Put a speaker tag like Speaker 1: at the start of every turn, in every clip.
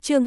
Speaker 1: Chương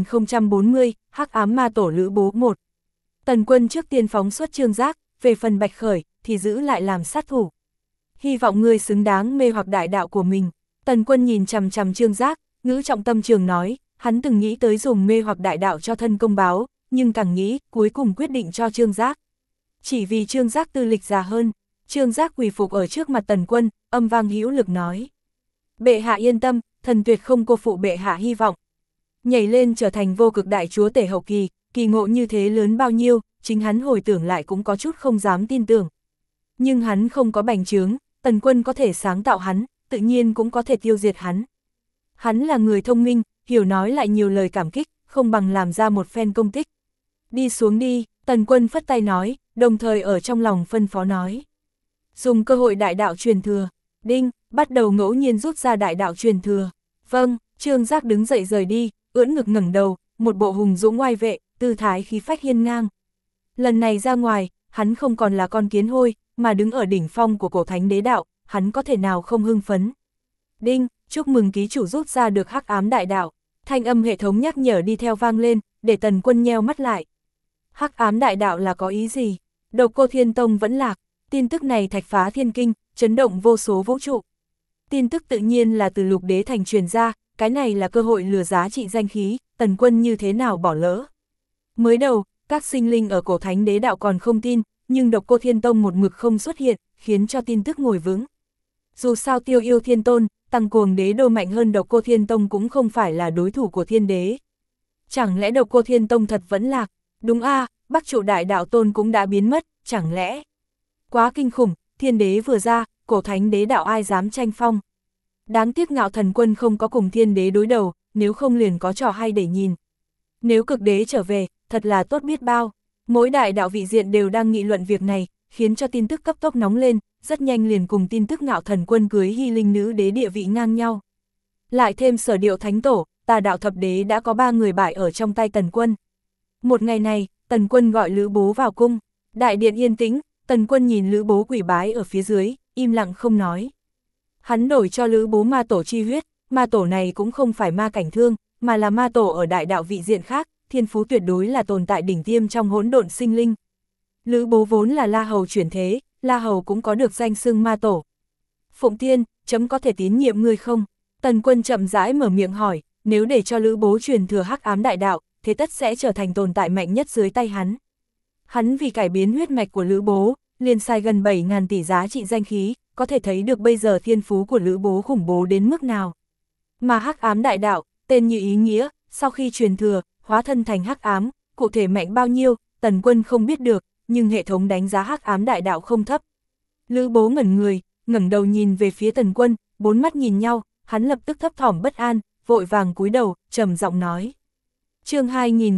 Speaker 1: 2040, Hắc ám ma tổ Lữ Bố 1. Tần Quân trước tiên phóng xuất Trương Giác, về phần Bạch Khởi thì giữ lại làm sát thủ. Hy vọng ngươi xứng đáng mê hoặc đại đạo của mình. Tần Quân nhìn chằm chằm Trương Giác, ngữ trọng tâm trường nói, hắn từng nghĩ tới dùng mê hoặc đại đạo cho thân công báo, nhưng càng nghĩ, cuối cùng quyết định cho Trương Giác. Chỉ vì Trương Giác tư lịch già hơn, Trương Giác quỳ phục ở trước mặt Tần Quân, âm vang hữu lực nói: "Bệ hạ yên tâm, thần tuyệt không cô phụ bệ hạ hy vọng." Nhảy lên trở thành vô cực đại chúa tể hậu kỳ, kỳ ngộ như thế lớn bao nhiêu, chính hắn hồi tưởng lại cũng có chút không dám tin tưởng. Nhưng hắn không có bành trướng, Tần Quân có thể sáng tạo hắn, tự nhiên cũng có thể tiêu diệt hắn. Hắn là người thông minh, hiểu nói lại nhiều lời cảm kích, không bằng làm ra một phen công tích. Đi xuống đi, Tần Quân phất tay nói, đồng thời ở trong lòng phân phó nói: dùng cơ hội đại đạo truyền thừa. Đinh, bắt đầu ngẫu nhiên rút ra đại đạo truyền thừa. Vâng. Trương Giác đứng dậy rời đi, ưỡn ngực ngẩng đầu, một bộ hùng dũng oai vệ, tư thái khí phách hiên ngang. Lần này ra ngoài, hắn không còn là con kiến hôi, mà đứng ở đỉnh phong của cổ thánh đế đạo, hắn có thể nào không hưng phấn. Đinh, chúc mừng ký chủ rút ra được hắc ám đại đạo. Thanh âm hệ thống nhắc nhở đi theo vang lên, để Tần Quân nheo mắt lại. Hắc ám đại đạo là có ý gì? Độc Cô Thiên Tông vẫn lạc, tin tức này thạch phá thiên kinh, chấn động vô số vũ trụ. Tin tức tự nhiên là từ Lục Đế Thành truyền ra, cái này là cơ hội lừa giá trị danh khí, Tần Quân như thế nào bỏ lỡ. Mới đầu, các sinh linh ở cổ thánh đế đạo còn không tin, nhưng Độc Cô Thiên Tông một mực không xuất hiện, khiến cho tin tức ngồi vững. Dù sao Tiêu Yêu Thiên Tôn, Tăng Cuồng Đế Đô mạnh hơn Độc Cô Thiên Tông cũng không phải là đối thủ của Thiên Đế. Chẳng lẽ Độc Cô Thiên Tông thật vẫn lạc? Đúng a, Bắc Trụ Đại Đạo Tôn cũng đã biến mất, chẳng lẽ? Quá kinh khủng, Thiên Đế vừa ra, cổ thánh đế đạo ai dám tranh phong. Đáng tiếc Ngạo Thần Quân không có cùng Thiên Đế đối đầu, nếu không liền có trò hay để nhìn. Nếu Cực Đế trở về, thật là tốt biết bao. Mỗi đại đạo vị diện đều đang nghị luận việc này, khiến cho tin tức cấp tốc nóng lên, rất nhanh liền cùng tin tức Ngạo Thần Quân cưới Hy Linh nữ đế địa vị ngang nhau. Lại thêm Sở Điệu Thánh Tổ, Tà Đạo Thập Đế đã có 3 người bại ở trong tay Tần Quân. Một ngày này, Tần Quân gọi Lữ Bố vào cung, đại điện yên tĩnh, Tần Quân nhìn Lữ Bố quỳ bái ở phía dưới, im lặng không nói. Hắn đổi cho Lữ Bố ma tổ chi huyết, ma tổ này cũng không phải ma cảnh thương, mà là ma tổ ở đại đạo vị diện khác, thiên phú tuyệt đối là tồn tại đỉnh tiêm trong hỗn độn sinh linh. Lữ Bố vốn là La Hầu chuyển thế, La Hầu cũng có được danh xưng ma tổ. Phụng Tiên, chấm có thể tín nhiệm ngươi không? Tần Quân chậm rãi mở miệng hỏi, nếu để cho Lữ Bố truyền thừa hắc ám đại đạo, thế tất sẽ trở thành tồn tại mạnh nhất dưới tay hắn. Hắn vì cải biến huyết mạch của Lữ Bố, liền xài gần 7.000 tỷ giá trị danh khí, có thể thấy được bây giờ thiên phú của Lữ Bố khủng bố đến mức nào. Mà hắc ám đại đạo, tên như ý nghĩa, sau khi truyền thừa, hóa thân thành hắc ám, cụ thể mạnh bao nhiêu, Tần Quân không biết được, nhưng hệ thống đánh giá hắc ám đại đạo không thấp. Lữ Bố ngẩn người, ngẩng đầu nhìn về phía Tần Quân, bốn mắt nhìn nhau, hắn lập tức thấp thỏm bất an, vội vàng cúi đầu, trầm giọng nói. Chương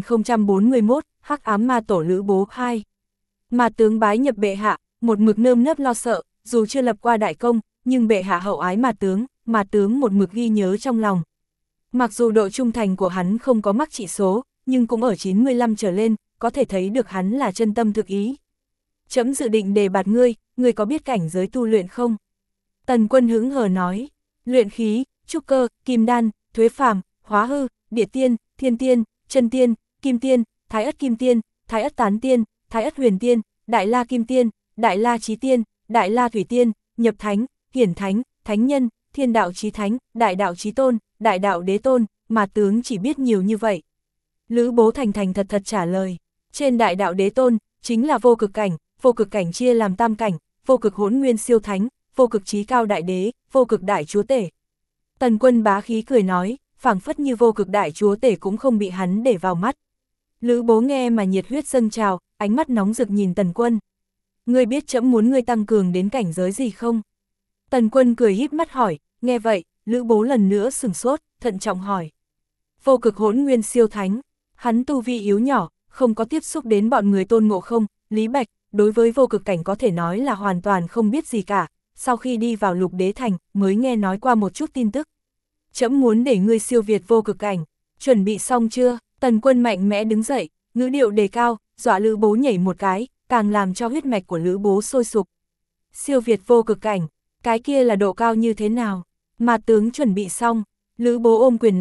Speaker 1: 2041, Hắc ám ma tổ Lữ Bố 2. Mà tướng bái nhập bệ hạ, một mực nơm nớp lo sợ, dù chưa lập qua đại công, nhưng bệ hạ hậu ái mà tướng một mực ghi nhớ trong lòng. Mặc dù độ trung thành của hắn không có mắc chỉ số, nhưng cũng ở 95 trở lên, có thể thấy được hắn là chân tâm thực ý. Chấm dự định đề bạt ngươi có biết cảnh giới tu luyện không? Tần Quân hững hờ nói, luyện khí, trúc cơ, kim đan, thuế phàm, hóa hư, địa tiên, thiên tiên, chân tiên, kim tiên, thái ất kim tiên, thái ất tán tiên, thái ất huyền tiên, đại la kim tiên, đại la chí tiên, đại la thủy tiên, nhập thánh, hiển thánh, thánh nhân, thiên đạo chí thánh, đại đạo chí tôn, đại đạo đế tôn, mà tướng chỉ biết nhiều như vậy. Lữ Bố thành thành thật thật trả lời, trên đại đạo đế tôn, chính là vô cực cảnh chia làm tam cảnh, vô cực hỗn nguyên siêu thánh, vô cực chí cao đại đế, vô cực đại chúa tể. Tần Quân bá khí cười nói, phảng phất như vô cực đại chúa tể cũng không bị hắn để vào mắt. Lữ Bố nghe mà nhiệt huyết dâng trào, ánh mắt nóng rực nhìn Tần Quân. Ngươi biết chấm muốn ngươi tăng cường đến cảnh giới gì không? Tần Quân cười híp mắt hỏi, nghe vậy, Lữ Bố lần nữa sửng sốt, thận trọng hỏi. Vô cực hỗn nguyên siêu thánh, hắn tu vi yếu nhỏ, không có tiếp xúc đến bọn người Tôn Ngộ Không, Lý Bạch, đối với vô cực cảnh có thể nói là hoàn toàn không biết gì cả, sau khi đi vào Lục Đế Thành, mới nghe nói qua một chút tin tức. Chấm muốn để ngươi siêu việt vô cực cảnh, chuẩn bị xong chưa? Tần Quân mạnh mẽ đứng dậy, ngữ điệu đề cao, dọa Lữ Bố nhảy một cái, càng làm cho huyết mạch của Lữ Bố sôi sục. Siêu việt vô cực cảnh, cái kia là độ cao như thế nào? Mà tướng chuẩn bị xong, Lữ Bố ôm quyền nói,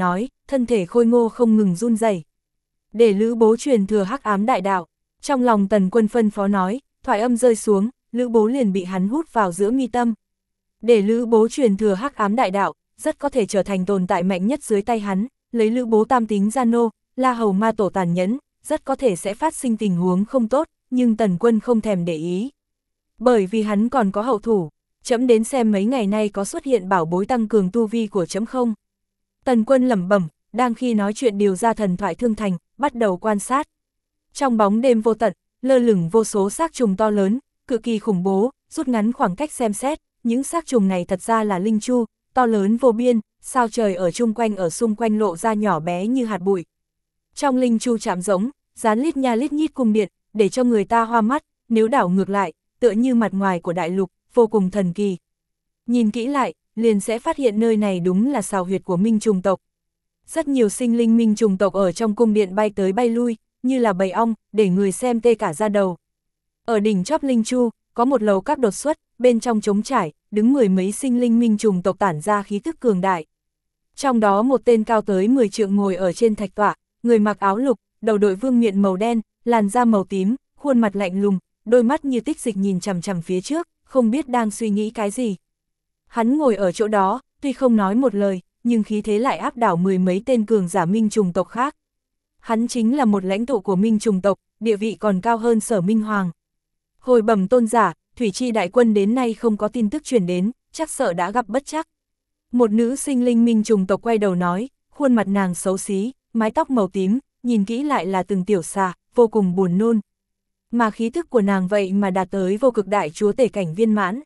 Speaker 1: thân thể khôi ngô không ngừng run rẩy. Để Lữ Bố truyền thừa hắc ám đại đạo. Trong lòng Tần Quân phân phó nói, thoại âm rơi xuống, Lữ Bố liền bị hắn hút vào giữa mi tâm. Để Lữ Bố truyền thừa hắc ám đại đạo, rất có thể trở thành tồn tại mạnh nhất dưới tay hắn, lấy Lữ Bố tam tính gia nô, La Hầu ma tổ tàn nhẫn, rất có thể sẽ phát sinh tình huống không tốt, nhưng Tần Quân không thèm để ý. Bởi vì hắn còn có hậu thủ, trẫm đến xem mấy ngày nay có xuất hiện bảo bối tăng cường tu vi của trẫm không. Tần Quân lẩm bẩm, đang khi nói chuyện điều ra thần thoại thương thành, bắt đầu quan sát. Trong bóng đêm vô tận, lơ lửng vô số xác trùng to lớn, cực kỳ khủng bố, rút ngắn khoảng cách xem xét, những xác trùng này thật ra là linh chu, to lớn vô biên, sao trời ở xung quanh lộ ra nhỏ bé như hạt bụi. Trong linh chu chạm rỗng, dán lít nha lít nhít cung điện, để cho người ta hoa mắt, nếu đảo ngược lại, tựa như mặt ngoài của đại lục, vô cùng thần kỳ. Nhìn kỹ lại, liền sẽ phát hiện nơi này đúng là sào huyệt của minh trùng tộc. Rất nhiều sinh linh minh trùng tộc ở trong cung điện bay tới bay lui, như là bầy ong, để người xem tê cả da đầu. Ở đỉnh chóp linh chu, có một lầu các đột xuất, bên trong trống trải, đứng mười mấy sinh linh minh trùng tộc tản ra khí thức cường đại. Trong đó một tên cao tới 10 trượng ngồi ở trên thạch tọa, người mặc áo lục, đầu đội vương miện màu đen, làn da màu tím, khuôn mặt lạnh lùng, đôi mắt như tích dịch nhìn chằm chằm phía trước, không biết đang suy nghĩ cái gì. Hắn ngồi ở chỗ đó, tuy không nói một lời, nhưng khí thế lại áp đảo mười mấy tên cường giả minh trùng tộc khác. Hắn chính là một lãnh tụ của minh trùng tộc, địa vị còn cao hơn Sở Minh Hoàng. Hồi bẩm tôn giả, Thủy Chi đại quân đến nay không có tin tức truyền đến, chắc sợ đã gặp bất trắc. Một nữ sinh linh minh trùng tộc quay đầu nói, khuôn mặt nàng xấu xí, mái tóc màu tím, nhìn kỹ lại là từng tiểu xà, vô cùng buồn nôn. Mà khí thức của nàng vậy mà đạt tới vô cực đại chúa tể cảnh viên mãn.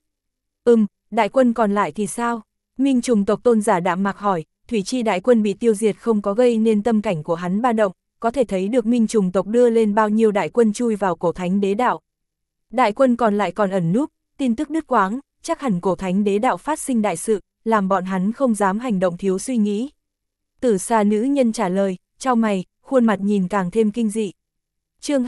Speaker 1: Đại quân còn lại thì sao? Minh trùng tộc tôn giả đạm mạc hỏi, Thủy Chi đại quân bị tiêu diệt không có gây nên tâm cảnh của hắn ba động, có thể thấy được minh trùng tộc đưa lên bao nhiêu đại quân chui vào cổ thánh đế đạo. Đại quân còn lại còn ẩn núp, tin tức đứt quáng, chắc hẳn cổ thánh đế đạo phát sinh đại sự, làm bọn hắn không dám hành động thiếu suy nghĩ. Tử xà nữ nhân trả lời, chau mày, khuôn mặt nhìn càng thêm kinh dị. Chương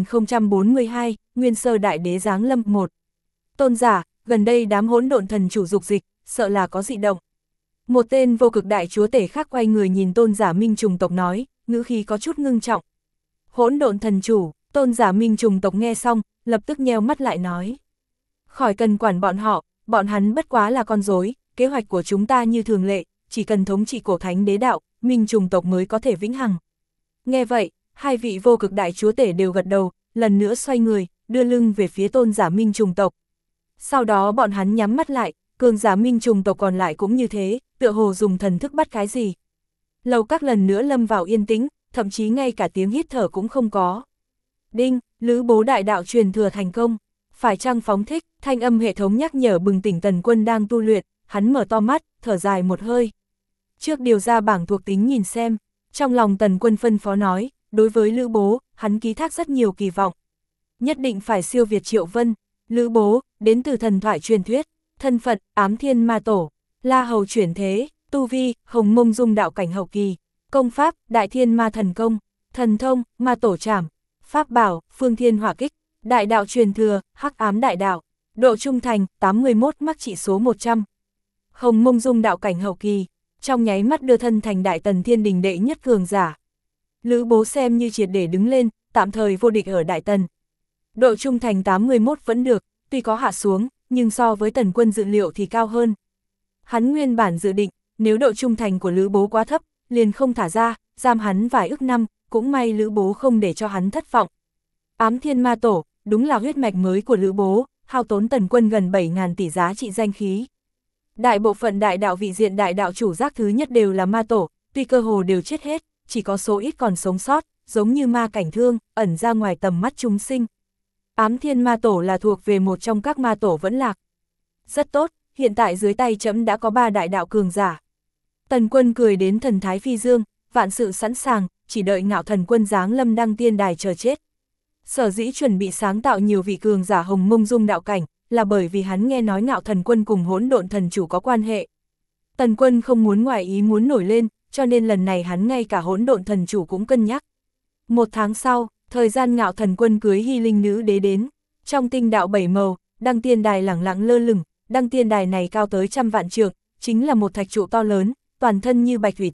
Speaker 1: 2042, Nguyên Sơ Đại Đế giáng lâm 1. Tôn giả, gần đây đám hỗn độn thần chủ dục dịch, sợ là có dị động. Một tên vô cực đại chúa tể khác quay người nhìn tôn giả minh trùng tộc nói, ngữ khí có chút ngưng trọng. Hỗn độn thần chủ, tôn giả minh trùng tộc nghe xong, lập tức nheo mắt lại nói. Khỏi cần quản bọn họ, bọn hắn bất quá là con rối, kế hoạch của chúng ta như thường lệ, chỉ cần thống trị cổ thánh đế đạo, minh trùng tộc mới có thể vĩnh hằng. Nghe vậy, hai vị vô cực đại chúa tể đều gật đầu, lần nữa xoay người, đưa lưng về phía tôn giả minh trùng tộc. Sau đó bọn hắn nhắm mắt lại, cường giả minh trùng tộc còn lại cũng như thế, tựa hồ dùng thần thức bắt cái gì. Lầu các lần nữa lâm vào yên tĩnh, thậm chí ngay cả tiếng hít thở cũng không có. Đinh, Lữ Bố đại đạo truyền thừa thành công. Phải chăng phóng thích, thanh âm hệ thống nhắc nhở bừng tỉnh Tần Quân đang tu luyện, hắn mở to mắt, thở dài một hơi. Trước điều ra bảng thuộc tính nhìn xem, trong lòng Tần Quân phân phó nói, đối với Lữ Bố, hắn ký thác rất nhiều kỳ vọng. Nhất định phải siêu việt Triệu Vân. Lữ Bố, đến từ thần thoại truyền thuyết, thân phận, Ám Thiên Ma Tổ, La Hầu chuyển thế, tu vi, Hồng Mông Dung đạo cảnh hậu kỳ, công pháp, Đại Thiên Ma Thần Công, thần thông, Ma Tổ Trảm, pháp bảo, Phương Thiên Hỏa Kích, đại đạo truyền thừa, Hắc Ám đại đạo, độ trung thành, 81 mắc trị số 100. Hồng Mông Dung đạo cảnh hậu kỳ, trong nháy mắt đưa thân thành Đại Tần Thiên Đình đệ nhất cường giả. Lữ Bố xem như triệt để đứng lên, tạm thời vô địch ở Đại Tần. Độ trung thành 81 vẫn được, tuy có hạ xuống, nhưng so với Tần Quân dự liệu thì cao hơn. Hắn nguyên bản dự định, nếu độ trung thành của Lữ Bố quá thấp, liền không thả ra, giam hắn vài ức năm, cũng may Lữ Bố không để cho hắn thất vọng. Ám Thiên Ma Tổ, đúng là huyết mạch mới của Lữ Bố, hao tốn Tần Quân gần 7.000 tỷ giá trị danh khí. Đại bộ phận đại đạo vị diện đại đạo chủ giác thứ nhất đều là ma tổ, tuy cơ hồ đều chết hết, chỉ có số ít còn sống sót, giống như ma cảnh thương, ẩn ra ngoài tầm mắt chúng sinh. Ám Thiên Ma Tổ là thuộc về một trong các ma tổ vẫn lạc. Rất tốt, hiện tại dưới tay trẫm đã có 3 đại đạo cường giả. Tần Quân cười đến thần thái phi dương, vạn sự sẵn sàng, chỉ đợi Ngạo Thần Quân giáng lâm đăng tiên đài chờ chết. Sở dĩ chuẩn bị sáng tạo nhiều vị cường giả Hồng Mông Dung đạo cảnh, là bởi vì hắn nghe nói Ngạo Thần Quân cùng Hỗn Độn Thần Chủ có quan hệ. Tần Quân không muốn ngoài ý muốn nổi lên, cho nên lần này hắn ngay cả Hỗn Độn Thần Chủ cũng cân nhắc. 1 tháng sau, thời gian Ngạo Thần Quân cưới Hy Linh nữ đế đến, trong tinh đạo 7 màu, đăng tiên đài lẳng lặng lơ lửng, đăng tiên đài này cao tới trăm vạn trượng, chính là một thạch trụ to lớn, toàn thân như bạch thủy tinh,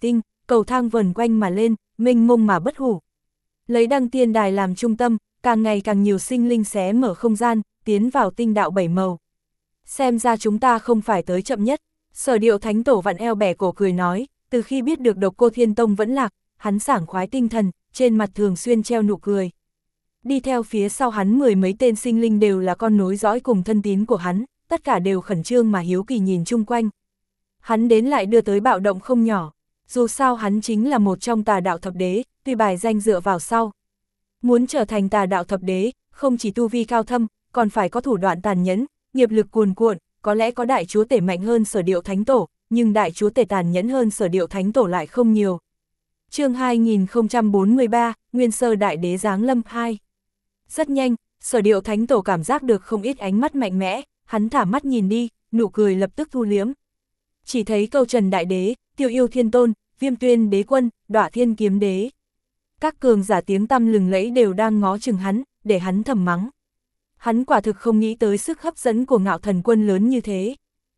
Speaker 1: cầu thang vần quanh mà lên, mênh mông mà bất hủ. Lấy đăng tiên đài làm trung tâm, càng ngày càng nhiều sinh linh xé mở không gian, tiến vào tinh đạo bảy màu. Xem ra chúng ta không phải tới chậm nhất. Sở Điệu Thánh Tổ vặn eo bẻ cổ cười nói, từ khi biết được Độc Cô Thiên Tông vẫn lạc, hắn sảng khoái tinh thần, trên mặt thường xuyên treo nụ cười. Đi theo phía sau hắn mười mấy tên sinh linh đều là con nối dõi cùng thân tín của hắn, tất cả đều khẩn trương mà hiếu kỳ nhìn chung quanh. Hắn đến lại đưa tới bạo động không nhỏ, dù sao hắn chính là một trong tà đạo thập đế, tuy bài danh dựa vào sau. Muốn trở thành tà đạo thập đế, không chỉ tu vi cao thâm, còn phải có thủ đoạn tàn nhẫn, nghiệp lực cuồn cuộn, có lẽ có đại chúa tể mạnh hơn Sở Điệu Thánh Tổ, nhưng đại chúa tể tàn nhẫn hơn Sở Điệu Thánh Tổ lại không nhiều. Chương 2043, Nguyên Sơ Đại Đế giáng lâm 2. Rất nhanh, Sở Điệu Thánh Tổ cảm giác được không ít ánh mắt mạnh mẽ, hắn thả mắt nhìn đi, nụ cười lập tức thu liếm. Chỉ thấy Câu Trần Đại Đế, Tiêu Yêu Thiên Tôn, Viêm Tuyên Đế Quân, Đọa Thiên Kiếm Đế. Các cường giả tiếng tăm lừng lẫy đều đang ngó chừng hắn, để hắn thầm mắng. Hắn quả thực không nghĩ tới sức hấp dẫn của Ngạo Thần Quân lớn như thế.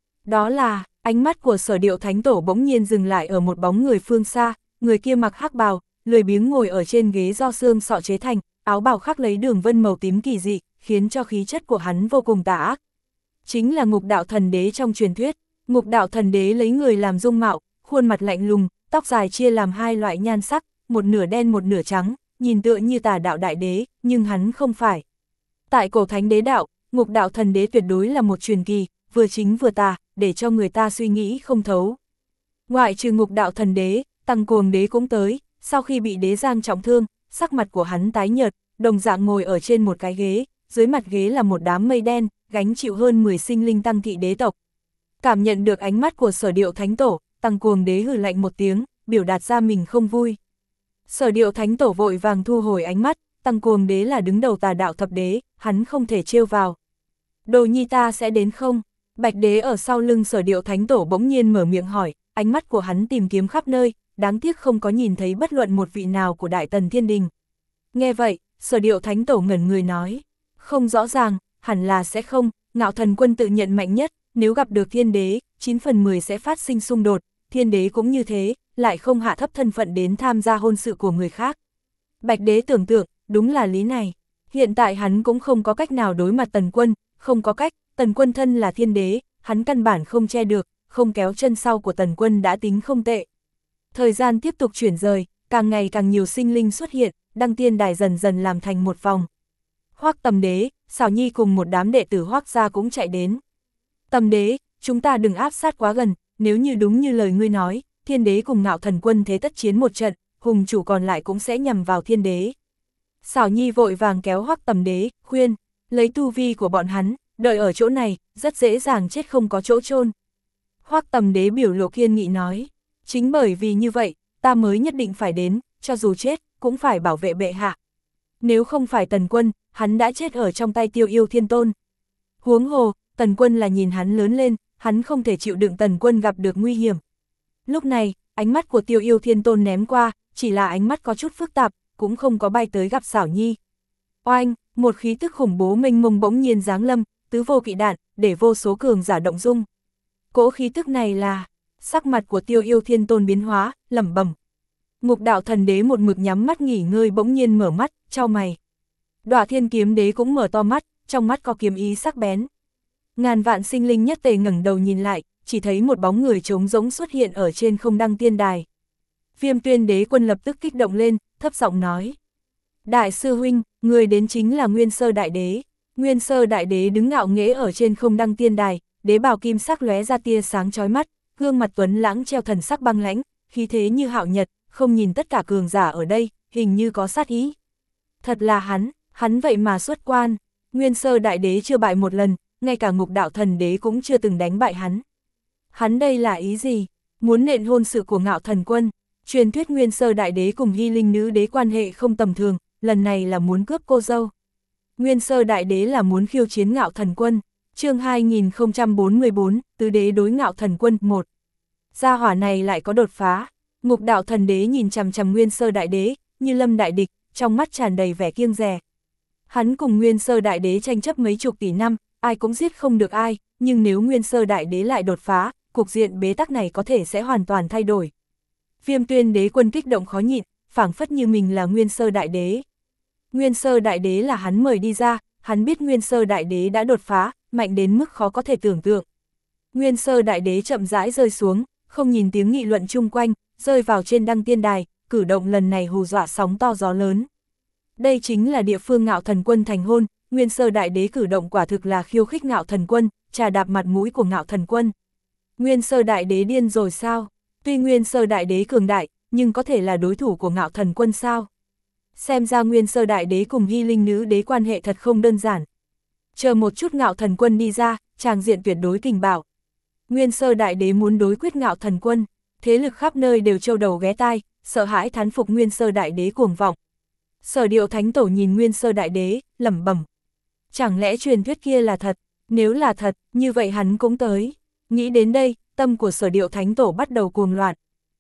Speaker 1: Đó là, ánh mắt của Sở Điệu Thánh Tổ bỗng nhiên dừng lại ở một bóng người phương xa, người kia mặc hắc bào, lười biếng ngồi ở trên ghế do xương sọ chế thành, áo bào khắc lấy đường vân màu tím kỳ dị, khiến cho khí chất của hắn vô cùng tà ác. Chính là Ngục Đạo Thần Đế trong truyền thuyết. Ngục Đạo Thần Đế lấy người làm dung mạo, khuôn mặt lạnh lùng, tóc dài chia làm hai loại nhan sắc, một nửa đen một nửa trắng, nhìn tựa như tà đạo đại đế, nhưng hắn không phải. Tại cổ thánh đế đạo, Ngục Đạo Thần Đế tuyệt đối là một truyền kỳ, vừa chính vừa tà, để cho người ta suy nghĩ không thấu. Ngoại trừ Ngục Đạo Thần Đế, Tăng Cuồng Đế cũng tới, sau khi bị đế giang trọng thương, sắc mặt của hắn tái nhợt, đồng dạng ngồi ở trên một cái ghế, dưới mặt ghế là một đám mây đen, gánh chịu hơn 10 sinh linh Tăng thị đế tộc. Cảm nhận được ánh mắt của Sở Điệu Thánh Tổ, Tăng Cuồng Đế hừ lạnh một tiếng, biểu đạt ra mình không vui. Sở Điệu Thánh Tổ vội vàng thu hồi ánh mắt, Tăng Cuồng Đế là đứng đầu tà đạo thập đế, hắn không thể trêu vào. Đồ nhi ta sẽ đến không? Bạch Đế ở sau lưng Sở Điệu Thánh Tổ bỗng nhiên mở miệng hỏi, ánh mắt của hắn tìm kiếm khắp nơi, đáng tiếc không có nhìn thấy bất luận một vị nào của Đại Tần Thiên Đình. Nghe vậy, Sở Điệu Thánh Tổ ngẩn người nói, không rõ ràng, hẳn là sẽ không, Ngạo Thần Quân tự nhận mạnh nhất, nếu gặp được Thiên Đế, 9 phần 10 sẽ phát sinh xung đột, Thiên Đế cũng như thế, lại không hạ thấp thân phận đến tham gia hôn sự của người khác. Bạch Đế tưởng tượng, đúng là lý này. Hiện tại hắn cũng không có cách nào đối mặt Tần Quân, không có cách, Tần Quân thân là Thiên Đế, hắn căn bản không che được, không kéo chân sau của Tần Quân đã tính không tệ. Thời gian tiếp tục chuyển rời, càng ngày càng nhiều sinh linh xuất hiện, đăng tiên đài dần dần làm thành một vòng. Hoắc Tầm Đế, Xảo Nhi cùng một đám đệ tử Hoắc gia cũng chạy đến. Tầm Đế, chúng ta đừng áp sát quá gần, nếu như đúng như lời ngươi nói, Thiên Đế cùng Ngạo Thần Quân thế tất chiến một trận, hùng chủ còn lại cũng sẽ nhằm vào Thiên Đế. Xảo Nhi vội vàng kéo Hoắc Tầm Đế, khuyên, lấy tu vi của bọn hắn, đợi ở chỗ này, rất dễ dàng chết không có chỗ chôn. Hoắc Tầm Đế biểu lộ kiên nghị nói, chính bởi vì như vậy, ta mới nhất định phải đến, cho dù chết, cũng phải bảo vệ bệ hạ. Nếu không phải Tần Quân, hắn đã chết ở trong tay Tiêu Yêu Thiên Tôn. Huống hồ, Tần Quân là nhìn hắn lớn lên, hắn không thể chịu đựng Tần Quân gặp được nguy hiểm. Lúc này, ánh mắt của Tiêu Yêu Thiên Tôn ném qua, chỉ là ánh mắt có chút phức tạp, cũng không có bay tới gặp Xảo Nhi. Oanh, một khí tức khủng bố mênh mông bỗng nhiên giáng lâm, tứ vô kỵ đạn, để vô số cường giả động dung. Cỗ khí tức này là, sắc mặt của Tiêu Yêu Thiên Tôn biến hóa, lẩm bẩm. Ngục Đạo Thần Đế một mực nhắm mắt nghỉ ngơi bỗng nhiên mở mắt, chau mày. Đọa Thiên Kiếm Đế cũng mở to mắt, trong mắt có kiếm ý sắc bén. Ngàn vạn sinh linh nhất tề ngẩng đầu nhìn lại, chỉ thấy một bóng người trống rỗng xuất hiện ở trên không đăng tiên đài. Viêm Tuyên Đế Quân lập tức kích động lên, thấp giọng nói. Đại sư huynh, người đến chính là Nguyên Sơ Đại Đế. Nguyên Sơ Đại Đế đứng ngạo nghễ ở trên không đăng tiên đài, đế bào kim sắc lóe ra tia sáng chói mắt, gương mặt tuấn lãng treo thần sắc băng lãnh, khí thế như hạo nhật, không nhìn tất cả cường giả ở đây, hình như có sát ý. Thật là hắn vậy mà xuất quan. Nguyên Sơ Đại Đế chưa bại một lần, ngay cả Ngục Đạo Thần Đế cũng chưa từng đánh bại hắn. Hắn đây là ý gì? Muốn nện hôn sự của Ngạo Thần Quân. Truyền thuyết Nguyên Sơ Đại Đế cùng Hy Linh Nữ Đế quan hệ không tầm thường, lần này là muốn cướp cô dâu. Nguyên Sơ Đại Đế là muốn khiêu chiến Ngạo Thần Quân. Chương 2044, Tứ Đế đối Ngạo Thần Quân 1. Gia hỏa này lại có đột phá. Ngục Đạo Thần Đế nhìn chằm chằm Nguyên Sơ Đại Đế, như lâm đại địch, trong mắt tràn đầy vẻ kiêng dè. Hắn cùng Nguyên Sơ Đại Đế tranh chấp mấy chục tỷ năm, ai cũng giết không được ai, nhưng nếu Nguyên Sơ Đại Đế lại đột phá, cục diện bế tắc này có thể sẽ hoàn toàn thay đổi. Viêm Tuyên Đế Quân kích động khó nhịn, phảng phất như mình là Nguyên Sơ Đại Đế. Nguyên Sơ Đại Đế là hắn mời đi ra, hắn biết Nguyên Sơ Đại Đế đã đột phá, mạnh đến mức khó có thể tưởng tượng. Nguyên Sơ Đại Đế chậm rãi rơi xuống, không nhìn tiếng nghị luận chung quanh, rơi vào trên đăng tiên đài, cử động lần này hù dọa sóng to gió lớn. Đây chính là địa phương Ngạo Thần Quân thành hôn, Nguyên Sơ Đại Đế cử động quả thực là khiêu khích Ngạo Thần Quân, trà đạp mặt mũi của Ngạo Thần Quân. Nguyên Sơ Đại Đế điên rồi sao? Tuy Nguyên Sơ Đại Đế cường đại, nhưng có thể là đối thủ của Ngạo Thần Quân sao? Xem ra Nguyên Sơ Đại Đế cùng Hy Linh Nữ Đế quan hệ thật không đơn giản. Chờ một chút Ngạo Thần Quân đi ra, tràng diện tuyệt đối kình bạo. Nguyên Sơ Đại Đế muốn đối quyết Ngạo Thần Quân, thế lực khắp nơi đều trâu đầu ghé tai, sợ hãi thán phục Nguyên Sơ Đại Đế cuồng vọng. Sở Điệu Thánh Tổ nhìn Nguyên Sơ Đại Đế, lẩm bẩm. Chẳng lẽ truyền thuyết kia là thật? Nếu là thật, như vậy hắn cũng tới. Nghĩ đến đây, tâm của Sở Điệu Thánh Tổ bắt đầu cuồng loạn.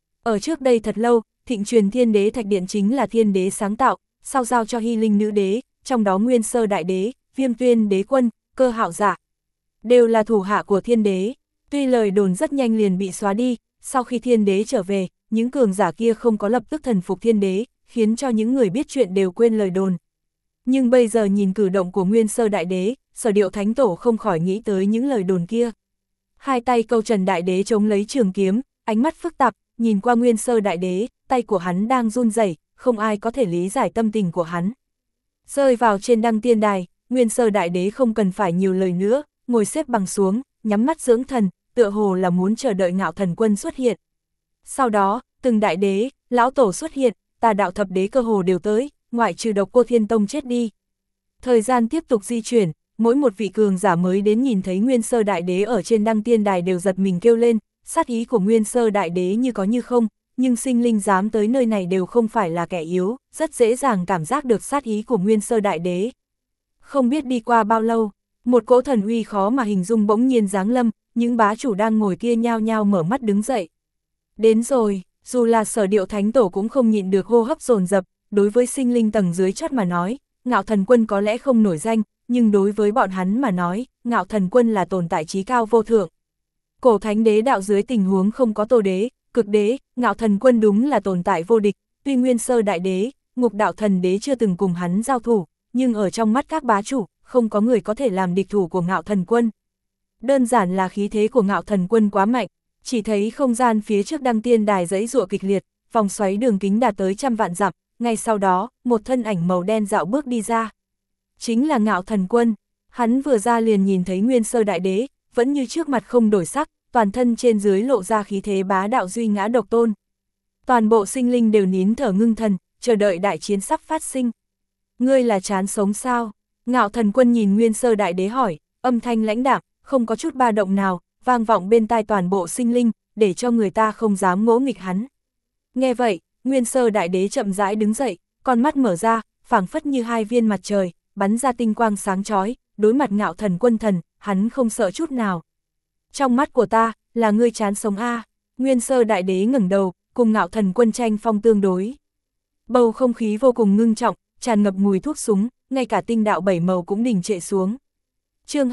Speaker 1: Ở trước đây thật lâu, thịnh truyền Thiên Đế Thạch Điện chính là Thiên Đế sáng tạo, sau giao cho Hy Linh Nữ Đế, trong đó Nguyên Sơ Đại Đế, Viêm Tuyên Đế Quân, Cơ Hạo Giả, đều là thủ hạ của Thiên Đế. Tuy lời đồn rất nhanh liền bị xóa đi, sau khi Thiên Đế trở về, những cường giả kia không có lập tức thần phục Thiên Đế, khiến cho những người biết chuyện đều quên lời đồn. Nhưng bây giờ nhìn cử động của Nguyên Sơ Đại Đế, Sở Điệu Thánh Tổ không khỏi nghĩ tới những lời đồn kia. Hai tay Câu Trần Đại Đế chống lấy trường kiếm, ánh mắt phức tạp, nhìn qua Nguyên Sơ Đại Đế, tay của hắn đang run rẩy, không ai có thể lý giải tâm tình của hắn. Rơi vào trên đăng tiên đài, Nguyên Sơ Đại Đế không cần phải nhiều lời nữa, ngồi xếp bằng xuống, nhắm mắt dưỡng thần, tựa hồ là muốn chờ đợi Ngạo Thần Quân xuất hiện. Sau đó, từng đại đế, lão tổ xuất hiện, Tà Đạo Thập Đế cơ hồ đều tới, ngoại trừ Độc Cô Thiên Tông chết đi. Thời gian tiếp tục di chuyển, mỗi một vị cường giả mới đến nhìn thấy Nguyên Sơ Đại Đế ở trên đăng tiên đài đều giật mình kêu lên, sát ý của Nguyên Sơ Đại Đế như có như không, nhưng sinh linh dám tới nơi này đều không phải là kẻ yếu, rất dễ dàng cảm giác được sát ý của Nguyên Sơ Đại Đế. Không biết đi qua bao lâu, một cỗ thần uy khó mà hình dung bỗng nhiên giáng lâm, những bá chủ đang ngồi kia nhao nhao mở mắt đứng dậy. Đến rồi, dù là Sở Điệu Thánh Tổ cũng không nhịn được hô hấp dồn dập, đối với sinh linh tầng dưới chót mà nói, Ngạo Thần Quân có lẽ không nổi danh, nhưng đối với bọn hắn mà nói, Ngạo Thần Quân là tồn tại chí cao vô thượng. Cổ Thánh Đế đạo dưới tình huống không có Tô Đế, Cực Đế, Ngạo Thần Quân đúng là tồn tại vô địch, tuy Nguyên Sơ Đại Đế, Ngục Đạo Thần Đế chưa từng cùng hắn giao thủ, nhưng ở trong mắt các bá chủ, không có người có thể làm địch thủ của Ngạo Thần Quân. Đơn giản là khí thế của Ngạo Thần Quân quá mạnh, chỉ thấy không gian phía trước đăng tiên đài giãy giụa kịch liệt, vòng xoáy đường kính đạt tới trăm vạn dặm, ngay sau đó, một thân ảnh màu đen dạo bước đi ra. Chính là Ngạo Thần Quân, hắn vừa ra liền nhìn thấy Nguyên Sơ Đại Đế, vẫn như trước mặt không đổi sắc, toàn thân trên dưới lộ ra khí thế bá đạo duy ngã độc tôn. Toàn bộ sinh linh đều nín thở ngưng thần, chờ đợi đại chiến sắp phát sinh. Ngươi là chán sống sao? Ngạo Thần Quân nhìn Nguyên Sơ Đại Đế hỏi, âm thanh lãnh đạm, không có chút ba động nào, vang vọng bên tai toàn bộ sinh linh, để cho người ta không dám ngỗ nghịch hắn. Nghe vậy, Nguyên Sơ Đại Đế chậm rãi đứng dậy, con mắt mở ra, phảng phất như hai viên mặt trời, bắn ra tinh quang sáng chói, đối mặt Ngạo Thần Quân thần, hắn không sợ chút nào. Trong mắt của ta, là ngươi chán sống a. Nguyên Sơ Đại Đế ngẩng đầu, cùng Ngạo Thần Quân tranh phong tương đối. Bầu không khí vô cùng ngưng trọng, tràn ngập mùi thuốc súng, ngay cả tinh đạo bảy màu cũng đình trệ xuống. Chương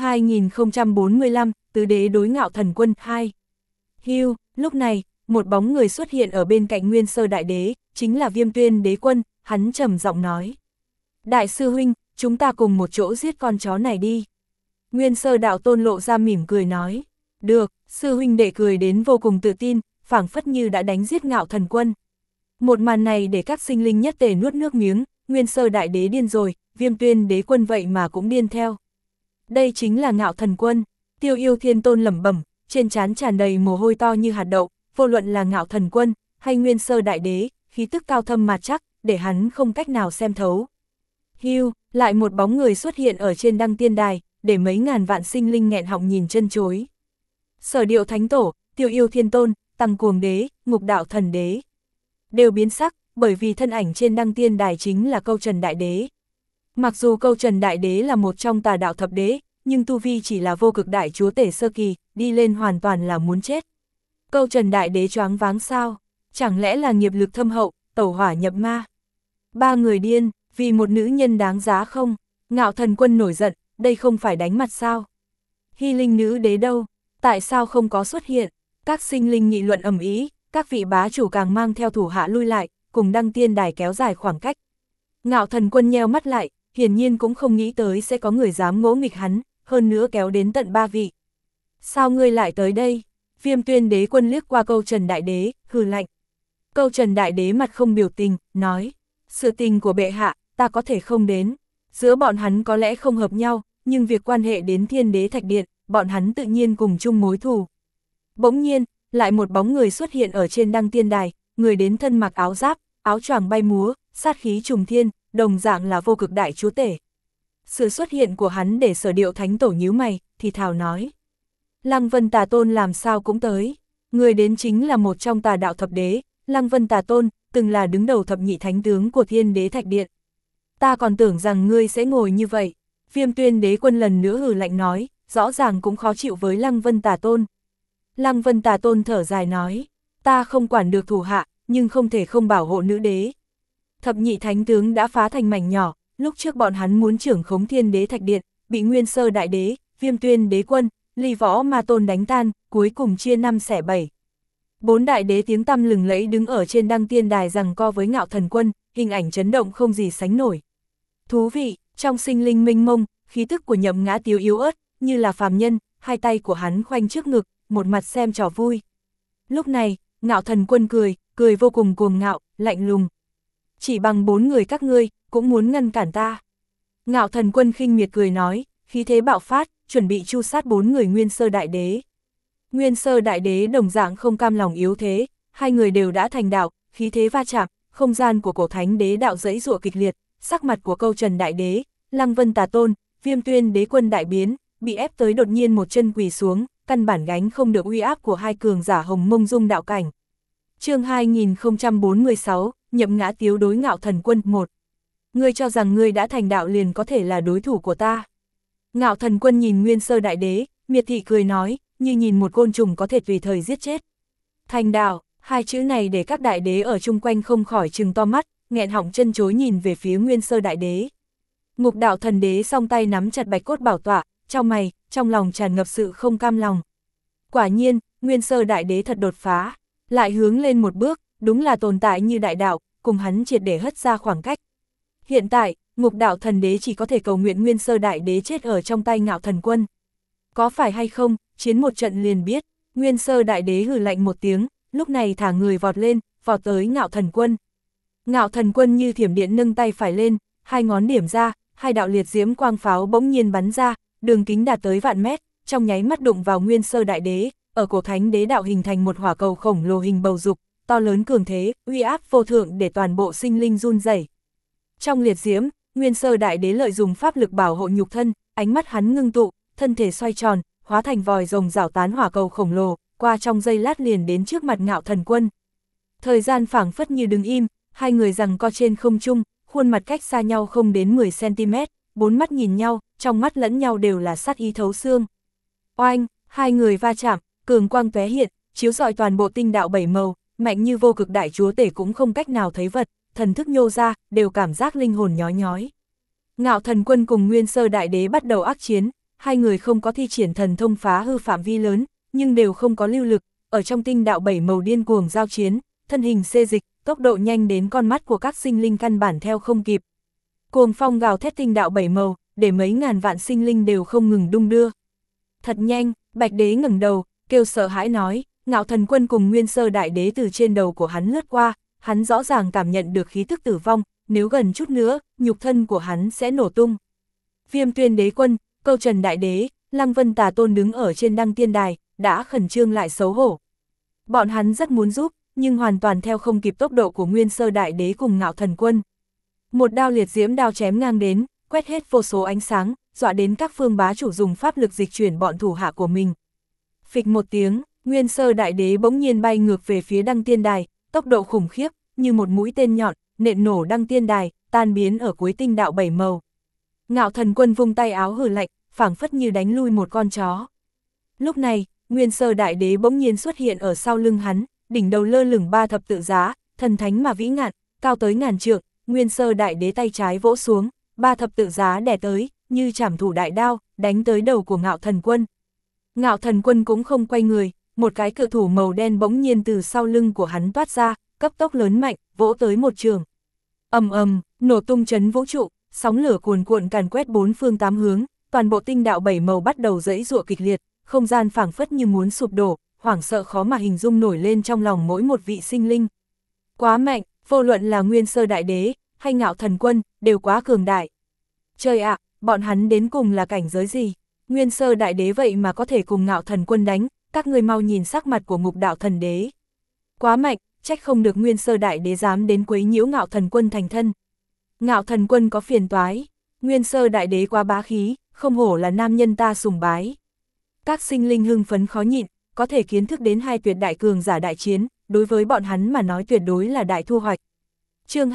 Speaker 1: 2045, Tứ Đế đối Ngạo Thần Quân 2. Hưu, lúc này, một bóng người xuất hiện ở bên cạnh Nguyên Sơ Đại Đế, chính là Viêm Tuyên Đế Quân, hắn trầm giọng nói. Đại sư huynh, chúng ta cùng một chỗ giết con chó này đi. Nguyên Sơ Đạo Tôn lộ ra mỉm cười nói. Được, sư huynh đệ cười đến vô cùng tự tin, phảng phất như đã đánh giết Ngạo Thần Quân. Một màn này để các sinh linh nhất tề nuốt nước miếng, Nguyên Sơ Đại Đế điên rồi, Viêm Tuyên Đế Quân vậy mà cũng điên theo. Đây chính là Ngạo Thần Quân. Tiêu Yêu Thiên Tôn lẩm bẩm, trên trán tràn đầy mồ hôi to như hạt đậu, vô luận là Ngạo Thần Quân hay Nguyên Sơ Đại Đế, khí tức cao thâm mạt chắc, để hắn không cách nào xem thấu. Hưu, lại một bóng người xuất hiện ở trên đăng tiên đài, để mấy ngàn vạn sinh linh nghẹn họng nhìn chân chối. Sở Điệu Thánh Tổ, Tiêu Yêu Thiên Tôn, Tăng Cuồng Đế, Ngục Đạo Thần Đế đều biến sắc, bởi vì thân ảnh trên đăng tiên đài chính là Câu Trần Đại Đế. Mặc dù Câu Trần Đại Đế là một trong Tà Đạo Thập Đế, nhưng tu vi chỉ là vô cực đại chúa tể sơ kỳ, đi lên hoàn toàn là muốn chết. Câu Trần Đại Đế choáng váng sao? Chẳng lẽ là nghiệp lực thâm hậu, tẩu hỏa nhập ma? Ba người điên, vì một nữ nhân đáng giá không? Ngạo Thần Quân nổi giận, đây không phải đánh mặt sao? Hy Linh Nữ Đế đâu? Tại sao không có xuất hiện? Các sinh linh nghị luận ầm ĩ, các vị bá chủ càng mang theo thủ hạ lui lại, cùng đăng tiên đài kéo dài khoảng cách. Ngạo Thần Quân nheo mắt lại, hiển nhiên cũng không nghĩ tới sẽ có người dám ngỗ nghịch hắn, hơn nữa kéo đến tận 3 vị. Sao ngươi lại tới đây? Viêm Tuyên Đế Quân liếc qua Câu Trần Đại Đế, hừ lạnh. Câu Trần Đại Đế mặt không biểu tình, nói, sự tình của bệ hạ, ta có thể không đến. Giữa bọn hắn có lẽ không hợp nhau, nhưng việc quan hệ đến Thiên Đế Thạch Điện, bọn hắn tự nhiên cùng chung mối thù. Bỗng nhiên, lại một bóng người xuất hiện ở trên đăng tiên đài, người đến thân mặc áo giáp, áo choàng bay múa, sát khí trùng thiên, đồng dạng là vô cực đại chúa tể. Sự xuất hiện của hắn để Sở Điệu Thánh Tổ nhíu mày, thì thào nói. Lăng Vân Tà Tôn làm sao cũng tới, người đến chính là một trong tà đạo thập đế, Lăng Vân Tà Tôn, từng là đứng đầu thập nhị thánh tướng của Thiên Đế Thạch Điện. Ta còn tưởng rằng ngươi sẽ ngồi như vậy. Viêm Tuyên Đế Quân lần nữa hừ lạnh nói, rõ ràng cũng khó chịu với Lăng Vân Tà Tôn. Lăng Vân Tà Tôn thở dài nói, ta không quản được thủ hạ, nhưng không thể không bảo hộ nữ đế. Thập nhị thánh tướng đã phá thành mảnh nhỏ, lúc trước bọn hắn muốn trưởng khống Thiên Đế Thạch Điện, bị Nguyên Sơ Đại Đế, Viêm Tuyên Đế Quân, Ly Võ Ma Tôn đánh tan, cuối cùng chia 5 xẻ 7. 4 đại đế tiếng tăm lừng lẫy đứng ở trên đăng tiên đài giằng co với Ngạo Thần Quân, hình ảnh chấn động không gì sánh nổi. Thú vị, trong sinh linh minh mông, khí tức của Nhậm Ngã Tiếu yếu ớt, như là phàm nhân, hai tay của hắn khoanh trước ngực, một mặt xem trò vui. Lúc này, Ngạo Thần Quân cười vô cùng cuồng ngạo, lạnh lùng. Chỉ bằng 4 người các ngươi, cũng muốn ngăn cản ta. Ngạo Thần Quân khinh miệt cười nói, khí thế bạo phát, chuẩn bị tru sát 4 người Nguyên Sơ Đại Đế. Nguyên Sơ Đại Đế đồng dạng không cam lòng yếu thế, hai người đều đã thành đạo, khí thế va chạm, không gian của cổ thánh đế đạo giãy giụa kịch liệt, sắc mặt của Câu Trần Đại Đế, Lăng Vân Tà Tôn, Viêm Tuyên Đế Quân đại biến, bị ép tới đột nhiên một chân quỳ xuống, căn bản gánh không được uy áp của hai cường giả Hồng Mông Dung đạo cảnh. Chương 2046, Nhậm Ngã Tiếu đối Ngạo Thần Quân 1. Ngươi cho rằng ngươi đã thành đạo liền có thể là đối thủ của ta? Ngạo Thần Quân nhìn Nguyên Sơ Đại Đế, miệt thị cười nói, như nhìn một côn trùng có thể tùy thời giết chết. Thành đạo, hai chữ này để các đại đế ở chung quanh không khỏi trừng to mắt, nghẹn họng chân chối nhìn về phía Nguyên Sơ Đại Đế. Ngục Đạo Thần Đế song tay nắm chặt bạch cốt bảo tọa, trong mày, trong lòng tràn ngập sự không cam lòng. Quả nhiên, Nguyên Sơ Đại Đế thật đột phá, lại hướng lên một bước, đúng là tồn tại như đại đạo, cùng hắn triệt để hất ra khoảng cách. Hiện tại, Ngục Đạo Thần Đế chỉ có thể cầu nguyện Nguyên Sơ Đại Đế chết ở trong tay Ngạo Thần Quân. Có phải hay không, chiến một trận liền biết. Nguyên Sơ Đại Đế hừ lạnh một tiếng, lúc này thả người vọt lên, vọt tới Ngạo Thần Quân. Ngạo Thần Quân như thiểm điện nâng tay phải lên, hai ngón điểm ra, hai đạo liệt diễm quang pháo bỗng nhiên bắn ra, đường kính đạt tới vạn mét, trong nháy mắt đụng vào Nguyên Sơ Đại Đế, ở cổ thánh đế đạo hình thành một hỏa cầu khổng lồ hình bầu dục, to lớn cường thế, uy áp vô thượng để toàn bộ sinh linh run rẩy. Trong liệt diễm, Nguyên Sơ Đại Đế lợi dụng pháp lực bảo hộ nhục thân, ánh mắt hắn ngưng tụ, thân thể xoay tròn, hóa thành vòi rồng rảo tán hỏa cầu khổng lồ, qua trong giây lát liền đến trước mặt Ngạo Thần Quân. Thời gian phảng phất như đứng im, hai người giằng co trên không trung, khuôn mặt cách xa nhau không đến 10 cm, bốn mắt nhìn nhau, trong mắt lẫn nhau đều là sát ý thấu xương. Oanh, hai người va chạm, cường quang tóe hiện, chiếu rọi toàn bộ tinh đạo 7 màu, mạnh như vô cực đại chúa tể cũng không cách nào thấy vật, thần thức nhô ra, đều cảm giác linh hồn nhói nhói. Ngạo Thần Quân cùng Nguyên Sơ Đại Đế bắt đầu ác chiến, hai người không có thi triển thần thông phá hư phạm vi lớn, nhưng đều không có lưu lực, ở trong tinh đạo 7 màu điên cuồng giao chiến, thân hình xê dịch, tốc độ nhanh đến con mắt của các sinh linh căn bản theo không kịp. Cuồng phong gào thét tinh đạo 7 màu, để mấy ngàn vạn sinh linh đều không ngừng đung đưa. Thật nhanh, Bạch Đế ngẩng đầu, kêu sợ hãi nói, Ngạo Thần Quân cùng Nguyên Sơ Đại Đế từ trên đầu của hắn lướt qua, hắn rõ ràng cảm nhận được khí tức tử vong, nếu gần chút nữa, nhục thân của hắn sẽ nổ tung. Viêm Tuyên Đế Quân, Câu Trần Đại Đế, Lăng Vân Tà Tôn đứng ở trên đăng tiên đài, đã khẩn trương lại xấu hổ. Bọn hắn rất muốn giúp, nhưng hoàn toàn theo không kịp tốc độ của Nguyên Sơ Đại Đế cùng Ngạo Thần Quân. Một đao liệt diễm đao chém ngang đến, quét hết vô số ánh sáng, dọa đến các phương bá chủ dùng pháp lực dịch chuyển bọn thủ hạ của mình. Phịch một tiếng, Nguyên Sơ Đại Đế bỗng nhiên bay ngược về phía đăng tiên đài, tốc độ khủng khiếp, như một mũi tên nhọn, nện nổ đăng tiên đài, tan biến ở cuối tinh đạo 7 màu. Ngạo Thần Quân vung tay áo hừ lạnh, phảng phất như đánh lui một con chó. Lúc này, Nguyên Sơ Đại Đế bỗng nhiên xuất hiện ở sau lưng hắn, đỉnh đầu lơ lửng 3 thập tự giá, thần thánh mà vĩ ngạn, cao tới ngàn trượng. Nguyên Sơ Đại Đế tay trái vỗ xuống, 3 thập tự giá đè tới, như trảm thủ đại đao, đánh tới đầu của Ngạo Thần Quân. Ngạo Thần Quân cũng không quay người, một cái cự thủ màu đen bỗng nhiên từ sau lưng của hắn toát ra, cấp tốc lớn mạnh, vỗ tới một trường. Ầm ầm, nổ tung chấn vũ trụ, sóng lửa cuồn cuộn càn quét bốn phương tám hướng, toàn bộ tinh đạo bảy màu bắt đầu giãy giụa kịch liệt, không gian phảng phất như muốn sụp đổ, hoảng sợ khó mà hình dung nổi lên trong lòng mỗi một vị sinh linh. Quá mạnh, vô luận là Nguyên Sơ Đại Đế hay Ngạo Thần Quân, đều quá cường đại. Trời ạ, bọn hắn đến cùng là cảnh giới gì? Nguyên Sơ Đại Đế vậy mà có thể cùng Ngạo Thần Quân đánh, các người mau nhìn sắc mặt của Ngục Đạo Thần Đế. Quá mạnh, trách không được Nguyên Sơ Đại Đế dám đến quấy nhiễu Ngạo Thần Quân thành thân. Ngạo Thần Quân có phiền toái, Nguyên Sơ Đại Đế quá bá khí, không hổ là nam nhân ta sùng bái. Các sinh linh hưng phấn khó nhịn, có thể kiến thức đến hai tuyệt đại cường giả đại chiến, đối với bọn hắn mà nói tuyệt đối là đại thu hoạch. Chương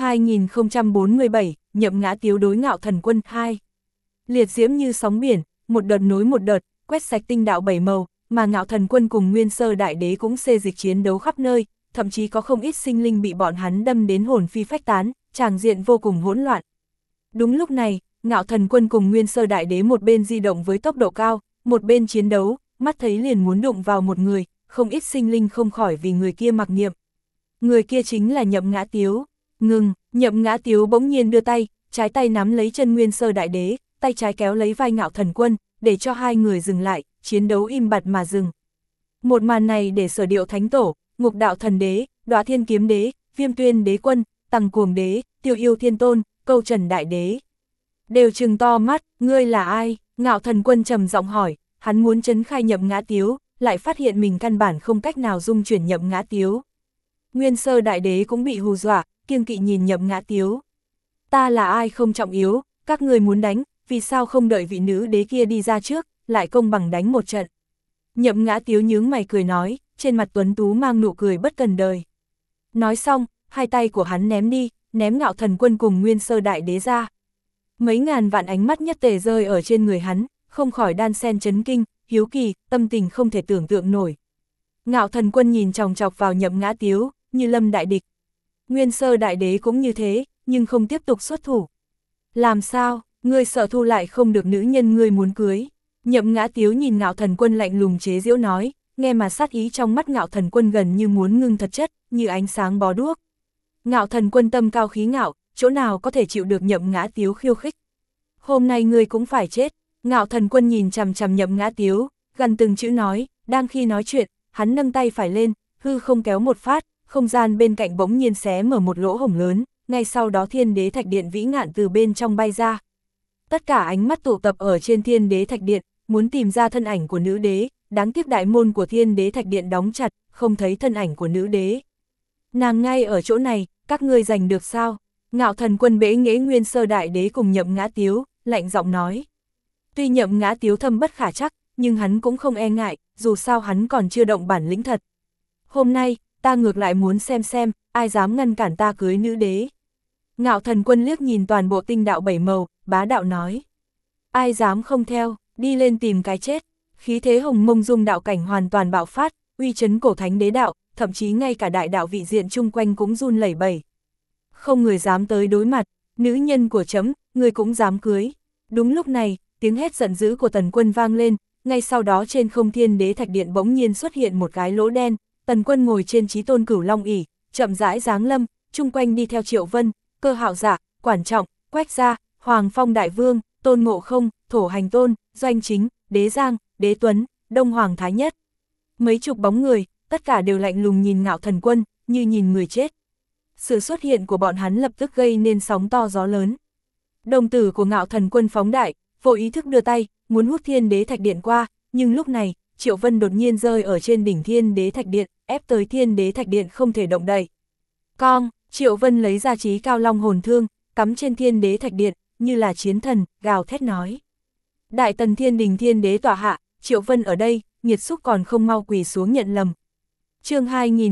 Speaker 1: 2047, Nhậm Ngã Tiếu đối Ngạo Thần Quân 2. Liệt diễm như sóng biển, một đợt nối một đợt, quét sạch tinh đạo bảy màu, mà Ngạo Thần Quân cùng Nguyên Sơ Đại Đế cũng xê dịch chiến đấu khắp nơi, thậm chí có không ít sinh linh bị bọn hắn đâm đến hồn phi phách tán, tràng diện vô cùng hỗn loạn. Đúng lúc này, Ngạo Thần Quân cùng Nguyên Sơ Đại Đế một bên di động với tốc độ cao, một bên chiến đấu, mắt thấy liền muốn đụng vào một người, không ít sinh linh không khỏi vì người kia mặc niệm. Người kia chính là Nhậm Ngã Tiếu. Ngừng, Nhậm Ngã Tiếu bỗng nhiên đưa tay, trái tay nắm lấy chân Nguyên Sơ Đại Đế, tay trái kéo lấy vai Ngạo Thần Quân, để cho hai người dừng lại, chiến đấu im bặt mà dừng. Một màn này để Sở Điệu Thánh Tổ, Ngục Đạo Thần Đế, Đọa Thiên Kiếm Đế, Viêm Tuyên Đế Quân, Tằng Cuồng Đế, Tiêu Yêu Thiên Tôn, Câu Trần Đại Đế đều trừng to mắt. Ngươi là ai? Ngạo Thần Quân trầm giọng hỏi, hắn muốn trấn khai Nhậm Ngã Tiếu, lại phát hiện mình căn bản không cách nào dung chuyển Nhậm Ngã Tiếu. Nguyên Sơ Đại Đế cũng bị hù dọa, kiêng kỵ nhìn Nhậm Ngã Tiếu. Ta là ai không trọng yếu, các người muốn đánh, vì sao không đợi vị nữ đế kia đi ra trước, lại công bằng đánh một trận. Nhậm Ngã Tiếu nhướng mày cười nói, trên mặt tuấn tú mang nụ cười bất cần đời. Nói xong, hai tay của hắn ném đi, ném Ngạo Thần Quân cùng Nguyên Sơ Đại Đế ra. Mấy ngàn vạn ánh mắt nhất tề rơi ở trên người hắn, không khỏi đan sen chấn kinh, hiếu kỳ, tâm tình không thể tưởng tượng nổi. Ngạo Thần Quân nhìn chòng chọc vào Nhậm Ngã Tiếu, như lâm đại địch. Nguyên Sơ Đại Đế cũng như thế, nhưng không tiếp tục xuất thủ. Làm sao, ngươi sợ thu lại không được nữ nhân ngươi muốn cưới? Nhậm Ngã Tiếu nhìn Ngạo Thần Quân lạnh lùng chế giễu nói, nghe mà sát ý trong mắt Ngạo Thần Quân gần như muốn ngưng thật chất, như ánh sáng bó đuốc. Ngạo Thần Quân tâm cao khí ngạo, chỗ nào có thể chịu được Nhậm Ngã Tiếu khiêu khích. Hôm nay ngươi cũng phải chết. Ngạo Thần Quân nhìn chằm chằm Nhậm Ngã Tiếu, gần từng chữ nói, đang khi nói chuyện, hắn nâng tay phải lên, hư không kéo một phát, không gian bên cạnh bỗng nhiên xé mở một lỗ hổng lớn, ngay sau đó Thiên Đế Thạch Điện vĩ ngạn từ bên trong bay ra. Tất cả ánh mắt tụ tập ở trên Thiên Đế Thạch Điện, muốn tìm ra thân ảnh của nữ đế, đáng tiếc đại môn của Thiên Đế Thạch Điện đóng chặt, không thấy thân ảnh của nữ đế. Nàng ngay ở chỗ này, các ngươi giành được sao? Ngạo Thần Quân bẽ nghễ Nguyên Sơ Đại Đế cùng Nhậm Ngã Tiếu, lạnh giọng nói. Tuy Nhậm Ngã Tiếu thâm bất khả trắc, nhưng hắn cũng không e ngại, dù sao hắn còn chưa động bản lĩnh thật. Hôm nay, ta ngược lại muốn xem, ai dám ngăn cản ta cưới nữ đế. Ngạo Thần Quân liếc nhìn toàn bộ tinh đạo bảy màu, bá đạo nói. Ai dám không theo, đi lên tìm cái chết. Khí thế hồng mông dung đạo cảnh hoàn toàn bạo phát, uy chấn cổ thánh đế đạo, thậm chí ngay cả đại đạo vị diện chung quanh cũng run lẩy bẩy. Không người dám tới đối mặt, nữ nhân của trẫm, người cũng dám cưới. Đúng lúc này, tiếng hét giận dữ của Tần Quân vang lên, ngay sau đó trên không Thiên Đế Thạch Điện bỗng nhiên xuất hiện một cái lỗ đen, Tần Quân ngồi trên Chí Tôn Cửu Long ỷ, chậm rãi giáng lâm, chung quanh đi theo Triệu Vân, Cơ Hạo Giả, Quản Trọng, Quách Gia, Hoàng Phong Đại Vương, Tôn Ngộ Không, Thổ Hành Tôn, Doanh Chính, Đế Giang, Đế Tuấn, Đông Hoàng Thái Nhất. Mấy chục bóng người, tất cả đều lạnh lùng nhìn Ngạo Thần Quân, như nhìn người chết. Sự xuất hiện của bọn hắn lập tức gây nên sóng to gió lớn. Đồng tử của Ngạo Thần Quân phóng đại, vô ý thức đưa tay, muốn hút Thiên Đế Thạch Điện qua, nhưng lúc này, Triệu Vân đột nhiên rơi ở trên đỉnh Thiên Đế Thạch Điện, ép tới Thiên Đế Thạch Điện không thể động đậy. Cong, Triệu Vân lấy ra Chí Cao Long hồn thương, cắm trên Thiên Đế Thạch Điện, như là chiến thần, gào thét nói. Đại Tần Thiên Đình Thiên Đế tọa hạ, Triệu Vân ở đây, nghiệt xúc còn không mau quỳ xuống nhận lầm. Chương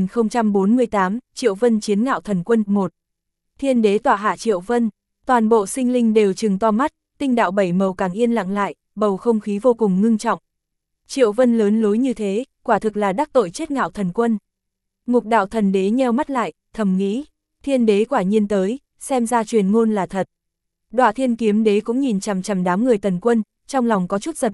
Speaker 1: 2048, Triệu Vân chiến Ngạo Thần Quân 1. Thiên Đế tọa hạ Triệu Vân, toàn bộ sinh linh đều trừng to mắt, tinh đạo bảy màu càng yên lặng lại, bầu không khí vô cùng ngưng trọng. Triệu Vân lớn lối như thế, quả thực là đắc tội chết Ngạo Thần Quân. Ngục Đạo Thần Đế nheo mắt lại, thầm nghĩ, Thiên Đế quả nhiên tới, xem ra truyền ngôn là thật. Đọa Thiên Kiếm Đế cũng nhìn chằm chằm đám người Tần Quân, trong lòng có chút giật mình,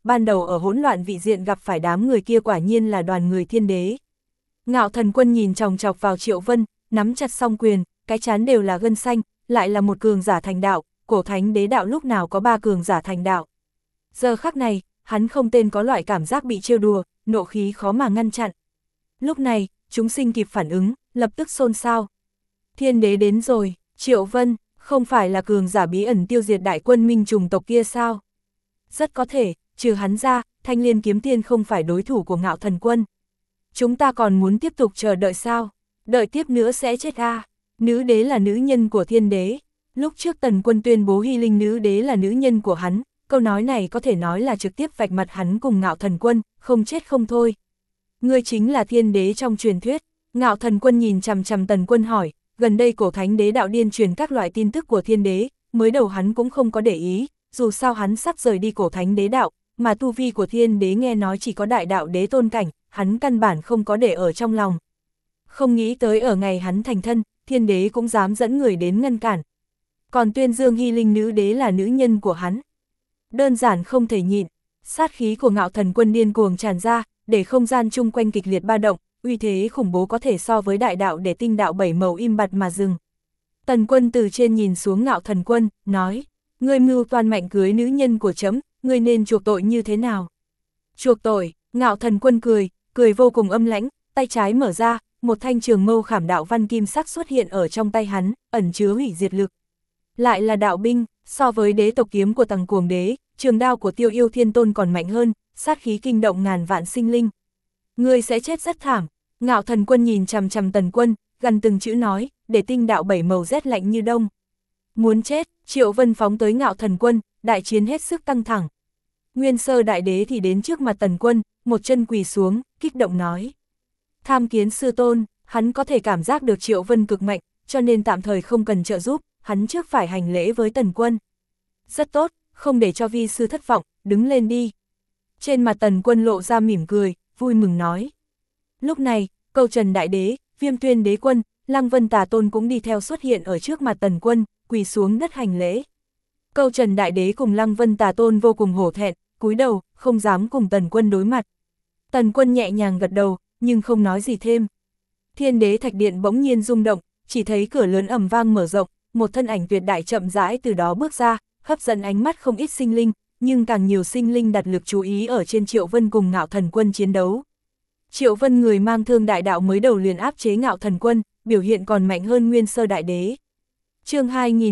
Speaker 1: ban đầu ở hỗn loạn vị diện gặp phải đám người kia quả nhiên là đoàn người thiên đế. Ngạo Thần Quân nhìn chòng chọc vào Triệu Vân, nắm chặt song quyền, cái trán đều là gân xanh, lại là một cường giả thành đạo, cổ thánh đế đạo lúc nào có 3 cường giả thành đạo. Giờ khắc này, hắn không tên có loại cảm giác bị trêu đùa, nộ khí khó mà ngăn chặn. Lúc này, chúng sinh kịp phản ứng, lập tức xôn xao. Thiên đế đến rồi, Triệu Vân, không phải là cường giả bí ẩn tiêu diệt đại quân minh trùng tộc kia sao? Rất có thể, trừ hắn ra, Thanh Liên kiếm tiên không phải đối thủ của Ngạo Thần Quân. Chúng ta còn muốn tiếp tục chờ đợi sao? Đợi tiếp nữa sẽ chết à? Nữ đế là nữ nhân của thiên đế. Lúc trước Tần Quân tuyên bố Hy Linh nữ đế là nữ nhân của hắn, câu nói này có thể nói là trực tiếp vạch mặt hắn cùng Ngạo Thần Quân, không chết không thôi. Ngươi chính là thiên đế trong truyền thuyết. Ngạo Thần Quân nhìn chằm chằm Tần Quân hỏi, gần đây cổ thánh đế đạo điên truyền các loại tin tức của thiên đế, mới đầu hắn cũng không có để ý, dù sao hắn sắp rời đi cổ thánh đế đạo, mà tu vi của thiên đế nghe nói chỉ có đại đạo đế tôn cảnh, hắn căn bản không có để ở trong lòng. Không nghĩ tới ở ngày hắn thành thân, thiên đế cũng dám dẫn người đến ngăn cản. Còn tuyên dương Hy Linh nữ đế là nữ nhân của hắn. Đơn giản không thể nhịn, sát khí của Ngạo Thần Quân điên cuồng tràn ra, để không gian chung quanh kịch liệt ba động, uy thế khủng bố có thể so với đại đạo để tinh đạo 7 màu im bặt mà dừng. Tần Quân từ trên nhìn xuống Ngạo Thần Quân, nói, ngươi mưu toan mạnh cưới nữ nhân của trẫm, ngươi nên chuộc tội như thế nào? Chuộc tội, Ngạo Thần Quân cười vô cùng âm lãnh, tay trái mở ra, một thanh trường mâu khảm đạo văn kim sắc xuất hiện ở trong tay hắn, ẩn chứa hủy diệt lực. Lại là đạo binh, so với đế tộc kiếm của Tằng Cuồng Đế, trường đao của Tiêu Yêu Thiên Tôn còn mạnh hơn, sát khí kinh động ngàn vạn sinh linh. Ngươi sẽ chết rất thảm. Ngạo Thần Quân nhìn chằm chằm Tần Quân, gần từng chữ nói, để tinh đạo 7 màu rét lạnh như đông. Muốn chết, Triệu Vân phóng tới Ngạo Thần Quân, đại chiến hết sức căng thẳng. Nguyên Sơ Đại Đế thì đến trước mặt Tần Quân, một chân quỳ xuống, kích động nói. Tham kiến sư tôn, hắn có thể cảm giác được Triệu Vân cực mạnh, cho nên tạm thời không cần trợ giúp, hắn trước phải hành lễ với Tần Quân. Rất tốt, không để cho vi sư thất vọng, đứng lên đi. Trên mặt Tần Quân lộ ra mỉm cười, vui mừng nói. Lúc này, Câu Trần Đại Đế, Viêm Tuyên Đế Quân, Lăng Vân Tà Tôn cũng đi theo xuất hiện ở trước mặt Tần Quân, quỳ xuống đất hành lễ. Câu Trần Đại Đế cùng Lăng Vân Tà Tôn vô cùng hổ thẹn, cúi đầu, không dám cùng Tần Quân đối mặt. Tần Quân nhẹ nhàng gật đầu, nhưng không nói gì thêm. Thiên Đế Thạch Điện bỗng nhiên rung động, chỉ thấy cửa lớn ầm vang mở rộng, một thân ảnh tuyệt đại chậm rãi từ đó bước ra, hấp dẫn ánh mắt không ít sinh linh, nhưng càng nhiều sinh linh đặt lực chú ý ở trên Triệu Vân cùng Ngạo Thần Quân chiến đấu. Triệu Vân người mang thương đại đạo mới đầu liền áp chế Ngạo Thần Quân, biểu hiện còn mạnh hơn Nguyên Sơ Đại Đế. Chương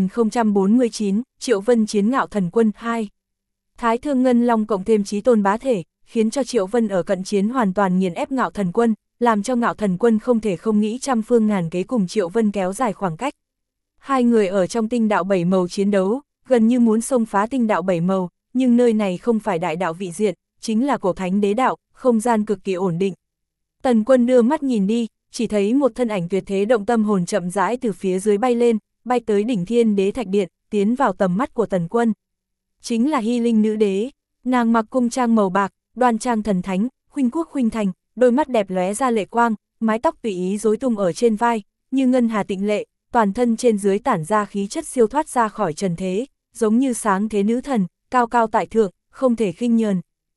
Speaker 1: 2049, Triệu Vân chiến Ngạo Thần Quân 2. Thái Thương Ngân Long cộng thêm Chí Tôn Bá Thể, khiến cho Triệu Vân ở cận chiến hoàn toàn nghiền ép Ngạo Thần Quân, làm cho Ngạo Thần Quân không thể không nghĩ trăm phương ngàn kế cùng Triệu Vân kéo dài khoảng cách. Hai người ở trong tinh đạo 7 màu chiến đấu, gần như muốn xông phá tinh đạo 7 màu, nhưng nơi này không phải đại đạo vị diện, chính là cổ thánh đế đạo, không gian cực kỳ ổn định. Tần Quân đưa mắt nhìn đi, chỉ thấy một thân ảnh tuyệt thế động tâm hồn chậm rãi từ phía dưới bay lên, bay tới đỉnh Thiên Đế Thạch Điện, tiến vào tầm mắt của Tần Quân. Chính là Hy Linh nữ đế, nàng mặc cung trang màu bạc, đoan trang thần thánh, khuynh quốc khuynh thành, đôi mắt đẹp lóe ra lệ quang, mái tóc tùy ý rối tung ở trên vai, như ngân hà tịnh lệ, toàn thân trên dưới tản ra khí chất siêu thoát ra khỏi trần thế, giống như sáng thế nữ thần, cao cao tại thượng, không thể khinh nhờn.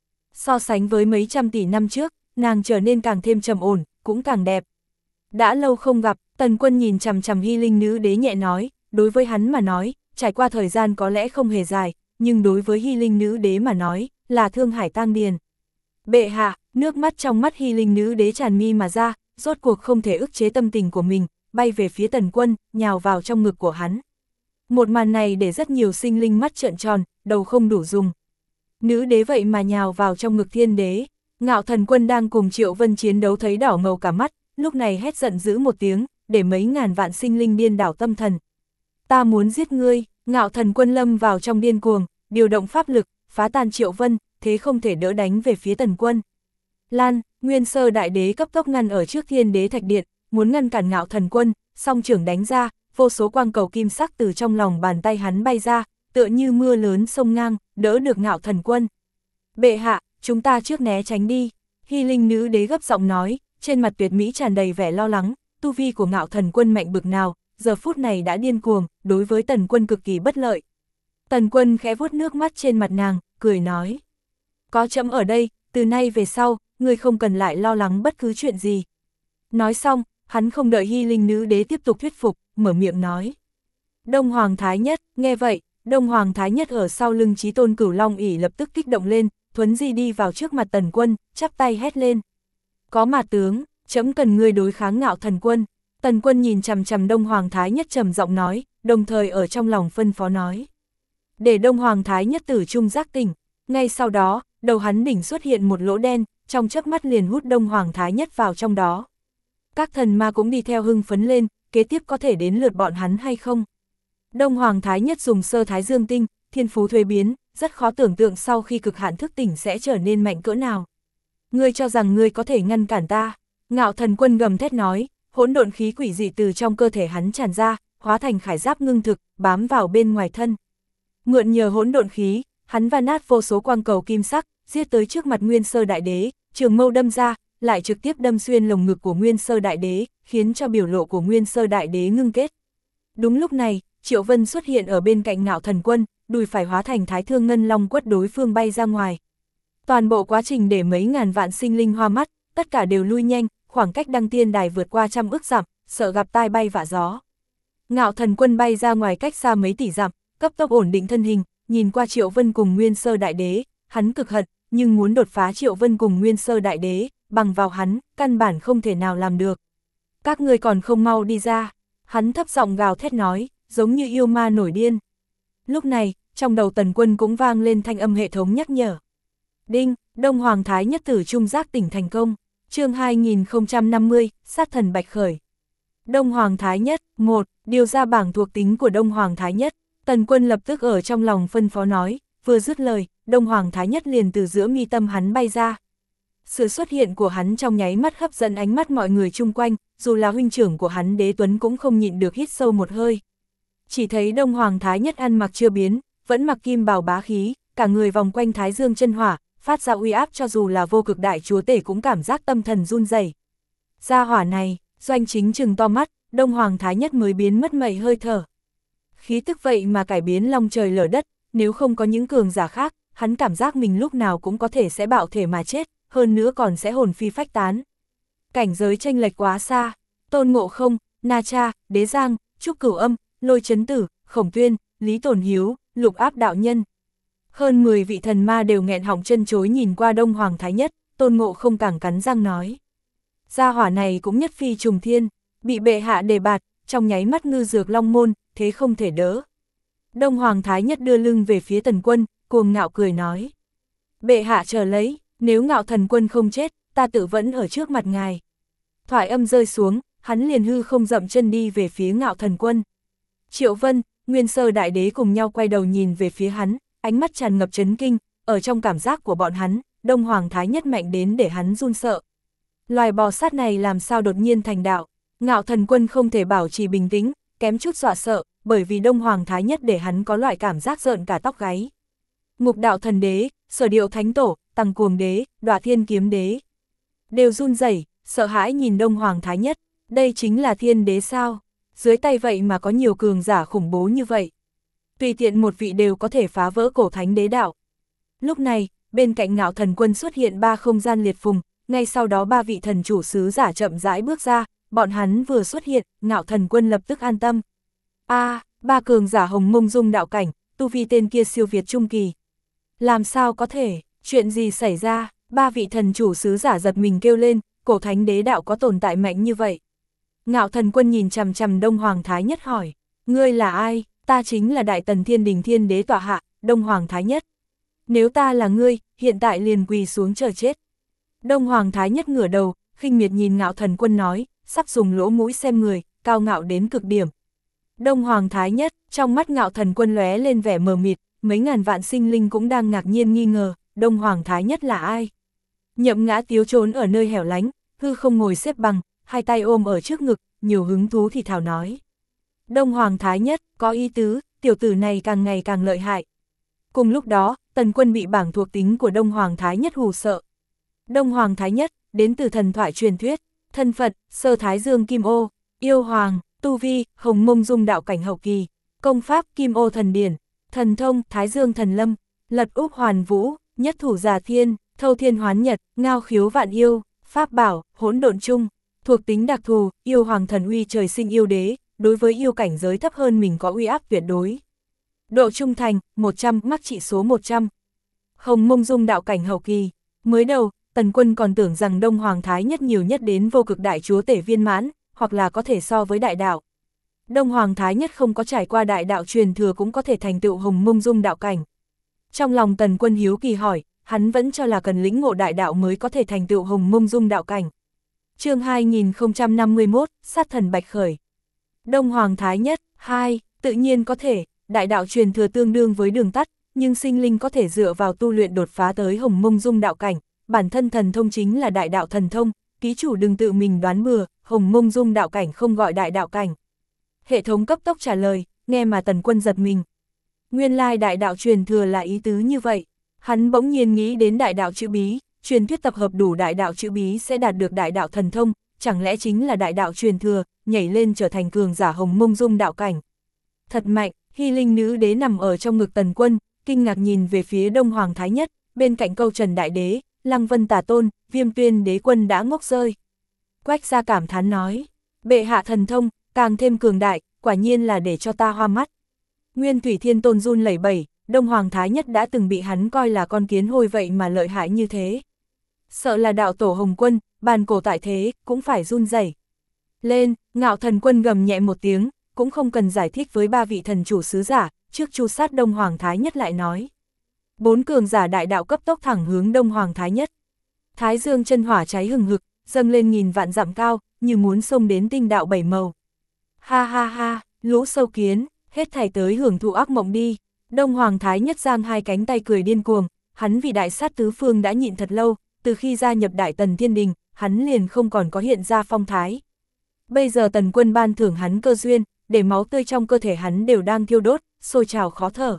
Speaker 1: So sánh với mấy trăm tỷ năm trước, nàng trở nên càng thêm trầm ổn, cũng càng đẹp. Đã lâu không gặp, Tần Quân nhìn chằm chằm Hy Linh nữ đế nhẹ nói, đối với hắn mà nói, trải qua thời gian có lẽ không hề dài, nhưng đối với Hy Linh nữ đế mà nói, là thương hải tang điền. Bệ hạ, nước mắt trong mắt Hy Linh nữ đế tràn mi mà ra, rốt cuộc không thể ức chế tâm tình của mình, bay về phía Tần Quân, nhào vào trong ngực của hắn. Một màn này để rất nhiều sinh linh mắt trợn tròn, đầu không đủ dùng. Nữ đế vậy mà nhào vào trong ngực thiên đế. Ngạo Thần Quân đang cùng Triệu Vân chiến đấu thấy đỏ ngầu cả mắt, lúc này hét giận dữ một tiếng, để mấy ngàn vạn sinh linh điên đảo tâm thần. Ta muốn giết ngươi. Ngạo Thần Quân lâm vào trong điên cuồng, điều động pháp lực, phá tan Triệu Vân, thế không thể đỡ đánh về phía Tần Quân. Lan, Nguyên Sơ Đại Đế cấp tốc ngăn ở trước Thiên Đế Thạch Điện, muốn ngăn cản Ngạo Thần Quân, song trưởng đánh ra, vô số quang cầu kim sắc từ trong lòng bàn tay hắn bay ra, tựa như mưa lớn sông ngang, đỡ được Ngạo Thần Quân. Bệ hạ, chúng ta trước né tránh đi. Hy Linh nữ đế gấp giọng nói, trên mặt tuyệt mỹ tràn đầy vẻ lo lắng, tu vi của Ngạo Thần Quân mạnh bực nào, giờ phút này đã điên cuồng, đối với Tần Quân cực kỳ bất lợi. Tần Quân khẽ vuốt nước mắt trên mặt nàng, cười nói. Có trẫm ở đây, từ nay về sau, ngươi không cần lại lo lắng bất cứ chuyện gì. Nói xong, hắn không đợi Hy Linh nữ đế tiếp tục thuyết phục, mở miệng nói. Đông Hoàng Thái Nhất, nghe vậy, Đông Hoàng Thái Nhất ở sau lưng Chí Tôn Cửu Long ỷ lập tức kích động lên, thuấn di đi vào trước mặt Tần Quân, chắp tay hét lên. Có mà tướng, trẫm cần ngươi đối kháng Ngạo Thần Quân. Tần Quân nhìn chằm chằm Đông Hoàng Thái Nhất trầm giọng nói, đồng thời ở trong lòng phân phó nói. Để Đông Hoàng Thái Nhất tử trung giác tỉnh. Ngay sau đó, đầu hắn đỉnh xuất hiện một lỗ đen, trong chớp mắt liền hút Đông Hoàng Thái Nhất vào trong đó. Các thần ma cũng đi theo hưng phấn lên, kế tiếp có thể đến lượt bọn hắn hay không? Đông Hoàng Thái Nhất dùng sơ thái dương tinh, thiên phú thuế biến, rất khó tưởng tượng sau khi cực hạn thức tỉnh sẽ trở nên mạnh cỡ nào. Ngươi cho rằng ngươi có thể ngăn cản ta? Ngạo Thần Quân gầm thét nói, hỗn độn khí quỷ dị từ trong cơ thể hắn tràn ra, hóa thành khải giáp ngưng thực, bám vào bên ngoài thân. Mượn nhờ hỗn độn khí, hắn va nát vô số quang cầu kim sắc, giết tới trước mặt Nguyên Sơ Đại Đế, trường mâu đâm ra, lại trực tiếp đâm xuyên lồng ngực của Nguyên Sơ Đại Đế, khiến cho biểu lộ của Nguyên Sơ Đại Đế ngưng kết. Đúng lúc này, Triệu Vân xuất hiện ở bên cạnh Ngạo Thần Quân, đùi phải hóa thành Thái Thương Ngân Long quất đối phương bay ra ngoài. Toàn bộ quá trình để mấy ngàn vạn sinh linh hoa mắt, tất cả đều lui nhanh, khoảng cách đăng tiên đài vượt qua 100 ức dặm, sợ gặp tai bay vạ gió. Ngạo Thần Quân bay ra ngoài cách xa mấy tỷ dặm, cấp tốc ổn định thân hình, nhìn qua Triệu Vân cùng Nguyên Sơ Đại Đế, hắn cực hận, nhưng muốn đột phá Triệu Vân cùng Nguyên Sơ Đại Đế, bằng vào hắn, căn bản không thể nào làm được. Các ngươi còn không mau đi ra, hắn thấp giọng gào thét nói, giống như yêu ma nổi điên. Lúc này, trong đầu Tần Quân cũng vang lên thanh âm hệ thống nhắc nhở. Đinh, Đông Hoàng Thái Nhất tử trung giác tỉnh thành công. Chương 2050, sát thần Bạch Khởi. Đông Hoàng Thái Nhất, 1, điều ra bảng thuộc tính của Đông Hoàng Thái Nhất. Tần Quân lập tức ở trong lòng phân phó nói, vừa dứt lời, Đông Hoàng Thái Nhất liền từ giữa mi tâm hắn bay ra. Sự xuất hiện của hắn trong nháy mắt hấp dẫn ánh mắt mọi người chung quanh, dù là huynh trưởng của hắn Đế Tuấn cũng không nhịn được hít sâu một hơi. Chỉ thấy Đông Hoàng Thái Nhất ăn mặc chưa biến, vẫn mặc kim bào bá khí, cả người vòng quanh Thái Dương chân hỏa, phát ra uy áp cho dù là vô cực đại chúa tể cũng cảm giác tâm thần run rẩy. Gia hỏa này, Doanh Chính trừng to mắt, Đông Hoàng Thái Nhất mới biến mất mảy hơi thở. Khí tức vậy mà cải biến long trời lở đất, nếu không có những cường giả khác, hắn cảm giác mình lúc nào cũng có thể sẽ bạo thể mà chết, hơn nữa còn sẽ hồn phi phách tán. Cảnh giới chênh lệch quá xa, Tôn Ngộ Không, Na Cha, Đế Giang, Trúc Cửu Âm, Lôi Chấn Tử, Khổng Tuyên, Lý Tồn Hiếu, Lục Áp Đạo Nhân. Hơn 10 vị thần ma đều nghẹn họng chân chối nhìn qua Đông Hoàng Thái Nhất, Tôn Ngộ Không càng cắn răng nói. Gia hỏa này cũng nhất phi trùng thiên, bị bệ hạ đề bạt, trong nháy mắt ngư dược long môn, thế không thể đỡ. Đông Hoàng Thái Nhất đưa lưng về phía Tần Quân, cuồng ngạo cười nói. Bệ hạ chờ lấy, nếu Ngạo Thần Quân không chết, ta tự vẫn ở trước mặt ngài. Thoại âm rơi xuống, hắn liền hư không dậm chân đi về phía Ngạo Thần Quân. Triệu Vân, Nguyên Sơ Đại Đế cùng nhau quay đầu nhìn về phía hắn, ánh mắt tràn ngập chấn kinh, ở trong cảm giác của bọn hắn, Đông Hoàng Thái Nhất mạnh đến để hắn run sợ. Loài bò sát này làm sao đột nhiên thành đạo, Ngạo Thần Quân không thể bảo trì bình tĩnh, kém chút dọa sợ, bởi vì Đông Hoàng Thái Nhất để hắn có loại cảm giác rợn cả tóc gáy. Ngục Đạo Thần Đế, Sở Điệu Thánh Tổ, Tằng Cuồng Đế, Đọa Thiên Kiếm Đế đều run rẩy, sợ hãi nhìn Đông Hoàng Thái Nhất, đây chính là Thiên Đế sao? Dưới tay vậy mà có nhiều cường giả khủng bố như vậy. Tùy tiện một vị đều có thể phá vỡ cổ thánh đế đạo. Lúc này, bên cạnh Ngạo Thần Quân xuất hiện 3 không gian liệt phùng, ngay sau đó 3 vị thần chủ sứ giả chậm rãi bước ra, bọn hắn vừa xuất hiện, Ngạo Thần Quân lập tức an tâm. Ba cường giả hồng mông dung đạo cảnh, tu vi tên kia siêu việt trung kỳ. Làm sao có thể, chuyện gì xảy ra, 3 vị thần chủ sứ giả giật mình kêu lên, cổ thánh đế đạo có tồn tại mạnh như vậy. Ngạo Thần Quân nhìn chằm chằm Đông Hoàng Thái Nhất hỏi, ngươi là ai? Ta chính là Đại Tần Thiên Đình Thiên Đế tọa hạ, Đông Hoàng Thái Nhất. Nếu ta là ngươi, hiện tại liền quỳ xuống chờ chết. Đông Hoàng Thái Nhất ngửa đầu, khinh miệt nhìn Ngạo Thần Quân nói, sắp dùng lỗ mũi xem người, cao ngạo đến cực điểm. Đông Hoàng Thái Nhất, trong mắt Ngạo Thần Quân lóe lên vẻ mờ mịt, mấy ngàn vạn sinh linh cũng đang ngạc nhiên nghi ngờ, Đông Hoàng Thái Nhất là ai? Nhậm Ngã Tiếu trốn ở nơi hẻo lánh, hư không ngồi xếp bằng, hai tay ôm ở trước ngực, nhiều hứng thú thì thào nói. Đông Hoàng Thái Nhất, có ý tứ, tiểu tử này càng ngày càng lợi hại. Cùng lúc đó, Tần Quân bị bảng thuộc tính của Đông Hoàng Thái Nhất hù sợ. Đông Hoàng Thái Nhất, đến từ thần thoại truyền thuyết, thân Phật, Sơ Thái Dương Kim Ô, yêu hoàng, tu vi, hồng mông dung đạo cảnh hậu kỳ, công pháp Kim Ô Thần Điển, thần thông Thái Dương Thần Lâm, Lật Úp Hoàn Vũ, nhất thủ giả thiên, thâu thiên hoán nhật, ngao khiếu vạn yêu, pháp bảo, hỗn độn chung, thuộc tính đặc thù, yêu hoàng thần uy trời sinh yêu đế, đối với yêu cảnh giới thấp hơn mình có uy áp tuyệt đối. Độ trung thành, 100, mắc trị số 100. Hồng Mông Dung đạo cảnh hậu kỳ. Mới đầu, Tần Quân còn tưởng rằng Đông Hoàng Thái Nhất nhiều nhất đến vô cực đại chúa tể viên mãn, hoặc là có thể so với đại đạo. Đông Hoàng Thái Nhất không có trải qua đại đạo truyền thừa cũng có thể thành tựu Hồng Mông Dung đạo cảnh. Trong lòng Tần Quân hiếu kỳ hỏi, hắn vẫn cho là cần lĩnh ngộ đại đạo mới có thể thành tựu Hồng Mông Dung đạo cảnh. Chương 2051, sát thần Bạch Khởi. Đông Hoàng Thái Nhất, 2, tự nhiên có thể, đại đạo truyền thừa tương đương với đường tắt, nhưng sinh linh có thể dựa vào tu luyện đột phá tới Hồng Mông Dung đạo cảnh, bản thân thần thông chính là đại đạo thần thông, ký chủ đừng tự mình đoán bừa, Hồng Mông Dung đạo cảnh không gọi đại đạo cảnh. Hệ thống cấp tốc trả lời, nghe mà Tần Quân giật mình. Nguyên lai đại đạo truyền thừa là ý tứ như vậy, hắn bỗng nhiên nghĩ đến đại đạo chữ bí, truyền thuyết tập hợp đủ đại đạo chữ bí sẽ đạt được đại đạo thần thông, chẳng lẽ chính là đại đạo truyền thừa, nhảy lên trở thành cường giả Hồng Mông Dung đạo cảnh. Thật mạnh, Hy Linh nữ đế nằm ở trong ngực Tần Quân, kinh ngạc nhìn về phía Đông Hoàng Thái Nhất, bên cạnh Câu Trần Đại Đế, Lăng Vân Tà Tôn, Viêm Tuyên Đế Quân đã ngốc rơi. Quách Gia cảm thán nói, bệ hạ thần thông, càng thêm cường đại, quả nhiên là để cho ta hoa mắt. Nguyên Thủy Thiên Tôn run lẩy bẩy, Đông Hoàng Thái Nhất đã từng bị hắn coi là con kiến hôi vậy mà lợi hại như thế. Sợ là đạo tổ Hồng Quân, bàn cổ tại thế, cũng phải run rẩy. Lên, Ngạo Thần Quân gầm nhẹ một tiếng, cũng không cần giải thích với ba vị thần chủ sứ giả, trước chu sát Đông Hoàng Thái Nhất lại nói. 4 cường giả đại đạo cấp tốc thẳng hướng Đông Hoàng Thái Nhất. Thái dương chân hỏa cháy hừng hực, dâng lên nghìn vạn dặm cao, như muốn xông đến tinh đạo 7 màu. Ha ha ha, lũ sâu kiến, hết thảy tới hưởng thụ ác mộng đi. Đông Hoàng Thái Nhất giang hai cánh tay cười điên cuồng, hắn vì đại sát tứ phương đã nhịn thật lâu, từ khi gia nhập Đại Tần Thiên Đình, hắn liền không còn có hiện ra phong thái. Bây giờ Tần Quân ban thưởng hắn cơ duyên, để máu tươi trong cơ thể hắn đều đang thiêu đốt, sôi trào khó thở.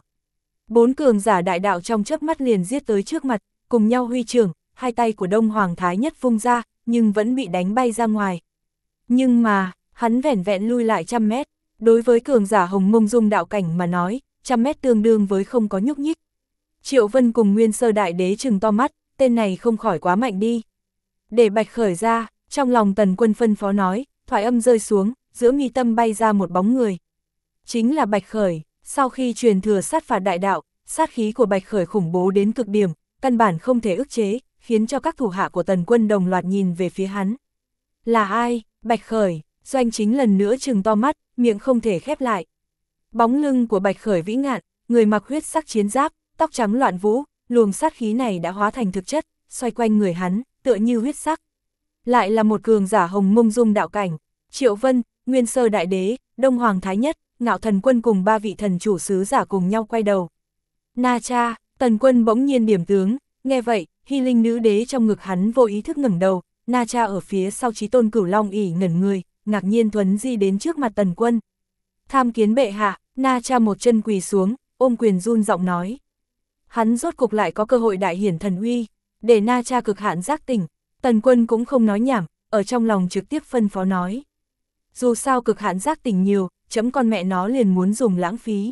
Speaker 1: 4 cường giả đại đạo trong chớp mắt liền giết tới trước mặt, cùng nhau huy trưởng, hai tay của Đông Hoàng Thái Nhất vung ra, nhưng vẫn bị đánh bay ra ngoài. Nhưng mà, hắn vẻn vẹn lui lại 100 mét, đối với cường giả Hồng Mông Dung đạo cảnh mà nói, 100 mét tương đương với không có nhúc nhích. Triệu Vân cùng Nguyên Sơ Đại Đế trừng to mắt, tên này không khỏi quá mạnh đi. Để Bạch Khởi ra, trong lòng Tần Quân phân phó nói, thoại âm rơi xuống, giữa mi tâm bay ra một bóng người. Chính là Bạch Khởi, sau khi truyền thừa sát phạt đại đạo, sát khí của Bạch Khởi khủng bố đến cực điểm, căn bản không thể ức chế, khiến cho các thủ hạ của Tần Quân đồng loạt nhìn về phía hắn. Là ai? Bạch Khởi, Doanh Chính lần nữa trừng to mắt, miệng không thể khép lại. Bóng lưng của Bạch Khởi vĩ ngạn, người mặc huyết sắc chiến giáp, tóc trắng loạn vũ, luồng sát khí này đã hóa thành thực chất, xoay quanh người hắn, tựa như huyết sắc. Lại là một cường giả Hồng Mông Dung đạo cảnh, Triệu Vân, Nguyên Sơ Đại Đế, Đông Hoàng Thái Nhất, Ngạo Thần Quân cùng 3 vị thần chủ sứ giả cùng nhau quay đầu. Na cha, Tần Quân bỗng nhiên điểm tướng, nghe vậy, Hy Linh nữ đế trong ngực hắn vô ý thức ngẩng đầu, Na cha ở phía sau Chí Tôn Cửu Long ỉ ngẩn người, ngạc nhiên thuấn di đến trước mặt Tần Quân. Tham kiến bệ hạ, Na cha một chân quỳ xuống, ôm quyền run giọng nói. Hắn rốt cục lại có cơ hội đại hiển thần uy, để Na cha cực hạn giác tỉnh. Tần Quân cũng không nói nhảm, ở trong lòng trực tiếp phân phó nói. Dù sao cực hạn giác tỉnh nhiều, chấm con mẹ nó liền muốn dùng lãng phí.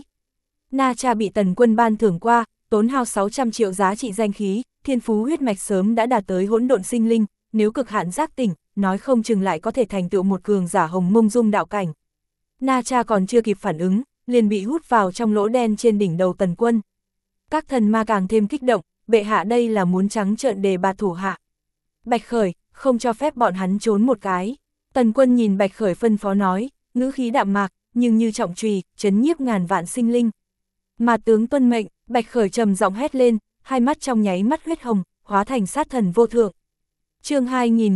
Speaker 1: Na cha bị Tần Quân ban thưởng qua, tốn hao 600 triệu giá trị danh khí, thiên phú huyết mạch sớm đã đạt tới hỗn độn sinh linh, nếu cực hạn giác tỉnh, nói không chừng lại có thể thành tựu một cường giả Hồng Mông Dung đạo cảnh. Na cha còn chưa kịp phản ứng, liền bị hút vào trong lỗ đen trên đỉnh đầu Tần Quân. Các thần ma càng thêm kích động, bệ hạ đây là muốn trắng trợn đề bạt thủ hạ. Bạch Khởi, không cho phép bọn hắn trốn một cái. Tần Quân nhìn Bạch Khởi phân phó nói, ngữ khí đạm mạc, nhưng như trọng trùy, chấn nhiếp ngàn vạn sinh linh. Mà tướng tuân mệnh, Bạch Khởi trầm giọng hét lên, hai mắt trong nháy mắt huyết hồng, hóa thành sát thần vô thượng. Chương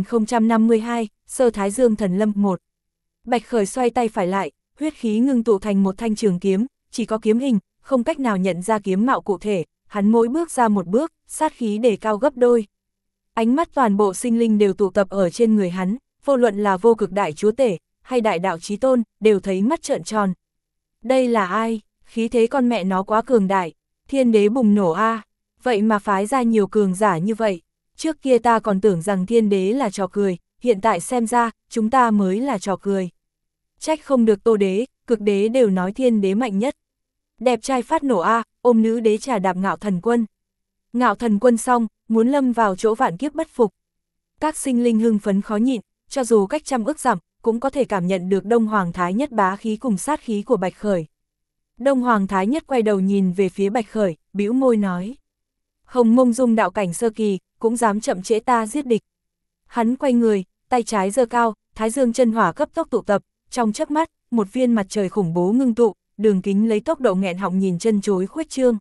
Speaker 1: 2052, Sơ Thái Dương Thần Lâm 1. Bạch Khởi xoay tay phải lại, huyết khí ngưng tụ thành một thanh trường kiếm, chỉ có kiếm hình, không cách nào nhận ra kiếm mạo cụ thể, hắn mỗi bước ra một bước, sát khí đề cao gấp đôi. Ánh mắt toàn bộ sinh linh đều tụ tập ở trên người hắn, vô luận là vô cực đại chúa tể, hay đại đạo chí tôn, đều thấy mắt trợn tròn. Đây là ai? Khí thế con mẹ nó quá cường đại, thiên đế bùng nổ a, vậy mà phái ra nhiều cường giả như vậy. Trước kia ta còn tưởng rằng thiên đế là trò cười, hiện tại xem ra, chúng ta mới là trò cười. Trách không được Tô đế, Cực đế đều nói thiên đế mạnh nhất. Đẹp trai phát nổ a, ôm nữ đế trà đạp Ngạo Thần Quân. Ngạo Thần Quân xong, muốn lâm vào chỗ vạn kiếp bất phục. Các sinh linh hưng phấn khó nhịn, cho dù cách trăm ức dặm, cũng có thể cảm nhận được Đông Hoàng Thái Nhất bá khí cùng sát khí của Bạch Khởi. Đông Hoàng Thái Nhất quay đầu nhìn về phía Bạch Khởi, bĩu môi nói. Hồng Mông Dung đạo cảnh sơ kỳ, cũng dám chậm trễ ta giết địch. Hắn quay người, tay trái giơ cao, Thái Dương chân hỏa cấp tốc tụ tập, trong chớp mắt, một viên mặt trời khủng bố ngưng tụ, đường kính lấy tốc độ nghẹn họng nhìn chân chối khuếch trương.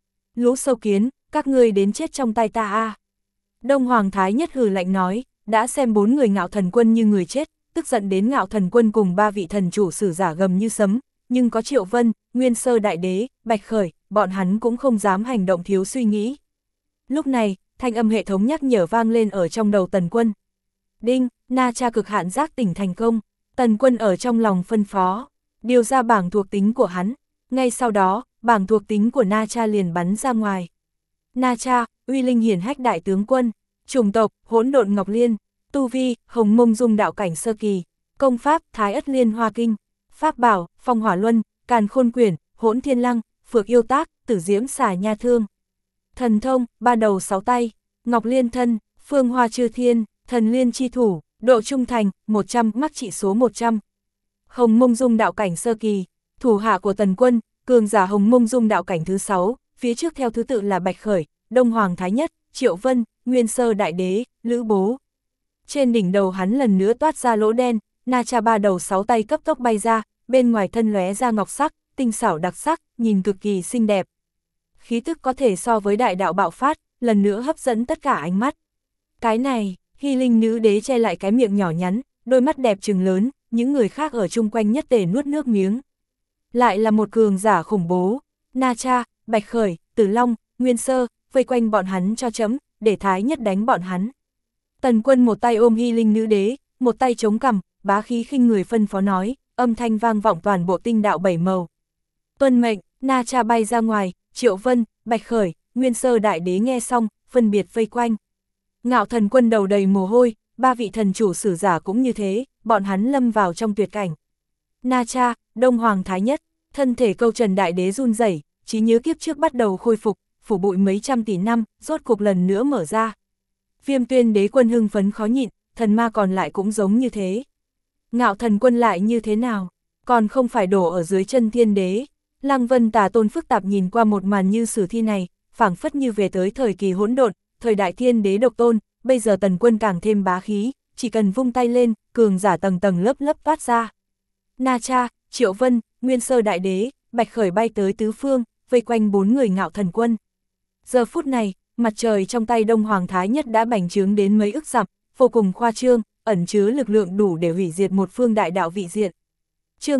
Speaker 1: Lũ sâu kiến, các ngươi đến chết trong tay ta a. Đông Hoàng Thái Nhất hừ lạnh nói, đã xem 4 người Ngạo Thần Quân như người chết, tức giận đến Ngạo Thần Quân cùng 3 vị thần chủ sử giả gầm như sấm, nhưng có Triệu Vân, Nguyên Sơ Đại Đế, Bạch Khởi, bọn hắn cũng không dám hành động thiếu suy nghĩ. Lúc này, thanh âm hệ thống nhắc nhở vang lên ở trong đầu Tần Quân. Đinh, Na Cha cực hạn giác tỉnh thành công. Tần Quân ở trong lòng phân phó, điều ra bảng thuộc tính của hắn. Ngay sau đó, bảng thuộc tính của Na Cha liền bắn ra ngoài. Na Cha, uy linh hiển hách đại tướng quân, chủng tộc, hỗn độn ngọc liên, tu vi, Hồng Mông Dung đạo cảnh sơ kỳ, công pháp, Thái Ất Liên Hoa Kinh, pháp bảo, Phong Hỏa Luân, Càn Khôn Quyển, Hỗn Thiên Lăng, Phược Yêu Tác, Tử Diễm Xà Nha Thương. Thần thông, ba đầu sáu tay, Ngọc Liên Thân, Phương Hoa Chư Thiên, Thần Liên Chi Thủ, độ trung thành, 100, mắc trị số 100. Hồng Mông Dung đạo cảnh sơ kỳ, thủ hạ của Tần Quân, cường giả Hồng Mông Dung đạo cảnh thứ 6, phía trước theo thứ tự là Bạch Khởi, Đông Hoàng Thái Nhất, Triệu Vân, Nguyên Sơ Đại Đế, Lữ Bố. Trên đỉnh đầu hắn lần nữa toát ra lỗ đen, Na Cha ba đầu sáu tay cấp tốc bay ra, bên ngoài thân lóe ra ngọc sắc, tinh xảo đặc sắc, nhìn cực kỳ xinh đẹp. Khí tức có thể so với đại đạo bạo phát, lần nữa hấp dẫn tất cả ánh mắt. Cái này, Hy Linh nữ đế che lại cái miệng nhỏ nhắn, đôi mắt đẹp trừng lớn, những người khác ở chung quanh nhất tề nuốt nước miếng. Lại là một cường giả khủng bố, Na Cha, Bạch Khởi, Tử Long, Nguyên Sơ, vây quanh bọn hắn cho chấm, để Thái Nhất đánh bọn hắn. Tần Quân một tay ôm Hy Linh nữ đế, một tay chống cằm, bá khí khinh người phân phó nói, âm thanh vang vọng toàn bộ tinh đạo 7 màu. Tuân mệnh, Na Cha bay ra ngoài, Triệu Vân, Bạch Khởi, Nguyên Sơ Đại Đế nghe xong, phân biệt vây quanh. Ngạo Thần Quân đầu đầy mồ hôi, 3 vị thần chủ sử giả cũng như thế, bọn hắn lâm vào trong tuyệt cảnh. Na Cha, Đông Hoàng Thái Nhất, thân thể câu trần đại đế run rẩy, trí nhớ kiếp trước bắt đầu khôi phục, phủ bụi mấy trăm tỷ năm, rốt cục lần nữa mở ra. Viêm Tuyên Đế Quân hưng phấn khó nhịn, thần ma còn lại cũng giống như thế. Ngạo Thần Quân lại như thế nào, còn không phải đổ ở dưới chân Thiên Đế. Lăng Vân Tà Tôn phức tạp nhìn qua một màn như sử thi này, phảng phất như về tới thời kỳ hỗn độn, thời đại Thiên Đế độc tôn, bây giờ Tần Quân càng thêm bá khí, chỉ cần vung tay lên, cường giả tầng tầng lớp lớp toát ra. Na Cha, Triệu Vân, Nguyên Sơ Đại Đế, Bạch Khởi bay tới tứ phương, vây quanh 4 người Ngạo Thần Quân. Giờ phút này, mặt trời trong tay Đông Hoàng Thái Nhất đã bành trướng đến mấy ức dặm, vô cùng khoa trương, ẩn chứa lực lượng đủ để hủy diệt một phương đại đạo vị diện. Chương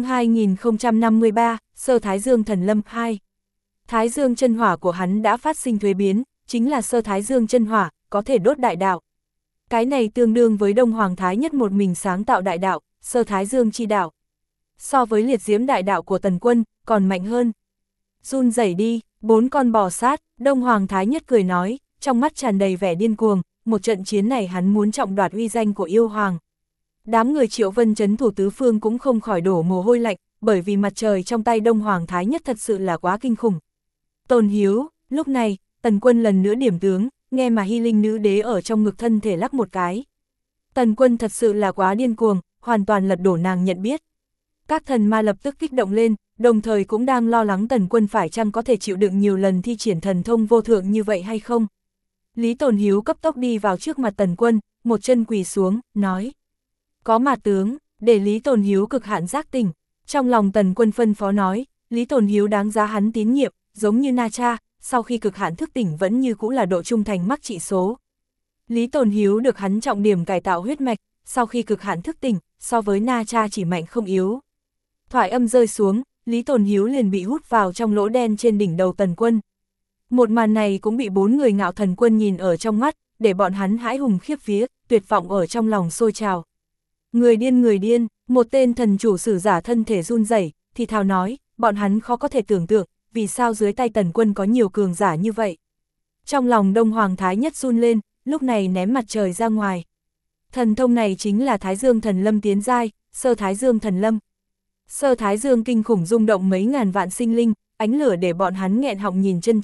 Speaker 1: 2053, Sơ Thái Dương Thần Lâm 2. Thái Dương chân hỏa của hắn đã phát sinh thuế biến, chính là Sơ Thái Dương chân hỏa, có thể đốt đại đạo. Cái này tương đương với Đông Hoàng Thái Nhất một mình sáng tạo đại đạo, Sơ Thái Dương chi đạo. So với liệt diễm đại đạo của Tần Quân, còn mạnh hơn. Run rẩy đi, 4 con bò sát, Đông Hoàng Thái Nhất cười nói, trong mắt tràn đầy vẻ điên cuồng, một trận chiến này hắn muốn trọng đoạt uy danh của yêu hoàng. Đám người Triệu Vân trấn thủ tứ phương cũng không khỏi đổ mồ hôi lạnh, bởi vì mặt trời trong tay Đông Hoàng Thái Nhất thật sự là quá kinh khủng. Tôn Hiếu, lúc này, Tần Quân lần nữa điểm tướng, nghe mà Hy Linh nữ đế ở trong ngực thân thể lắc một cái. Tần Quân thật sự là quá điên cuồng, hoàn toàn lật đổ nàng nhận biết. Các thần ma lập tức kích động lên, đồng thời cũng đang lo lắng Tần Quân phải chăng có thể chịu đựng nhiều lần thi triển thần thông vô thượng như vậy hay không. Lý Tồn Hiếu cấp tốc đi vào trước mặt Tần Quân, một chân quỳ xuống, nói. Có mà tướng, để Lý Tồn Hiếu cực hạn giác tỉnh. Trong lòng Tần Quân phân phó nói, Lý Tồn Hiếu đáng giá hắn tín nhiệm, giống như Na Cha, sau khi cực hạn thức tỉnh vẫn như cũ là độ trung thành mắc trị số. Lý Tồn Hiếu được hắn trọng điểm cải tạo huyết mạch, sau khi cực hạn thức tỉnh, so với Na Cha chỉ mạnh không yếu. Thoại âm rơi xuống, Lý Tồn Hiếu liền bị hút vào trong lỗ đen trên đỉnh đầu Tần Quân. Một màn này cũng bị 4 người Ngạo Thần Quân nhìn ở trong mắt, để bọn hắn hãi hùng khiếp vía, tuyệt vọng ở trong lòng sôi trào. Người điên, một tên thần chủ sử giả thân thể run rẩy, thì thào nói, bọn hắn khó có thể tưởng tượng, vì sao dưới tay Tần Quân có nhiều cường giả như vậy. Trong lòng Đông Hoàng Thái Nhất run lên, lúc này ném mặt trời ra ngoài. Thần thông này chính là Thái Dương Thần Lâm tiến giai, Sơ Thái Dương Thần Lâm. Sơ Thái Dương kinh khủng rung động mấy ngàn vạn sinh linh, ánh lửa để bọn hắn nghẹn họng nhìn chân chối,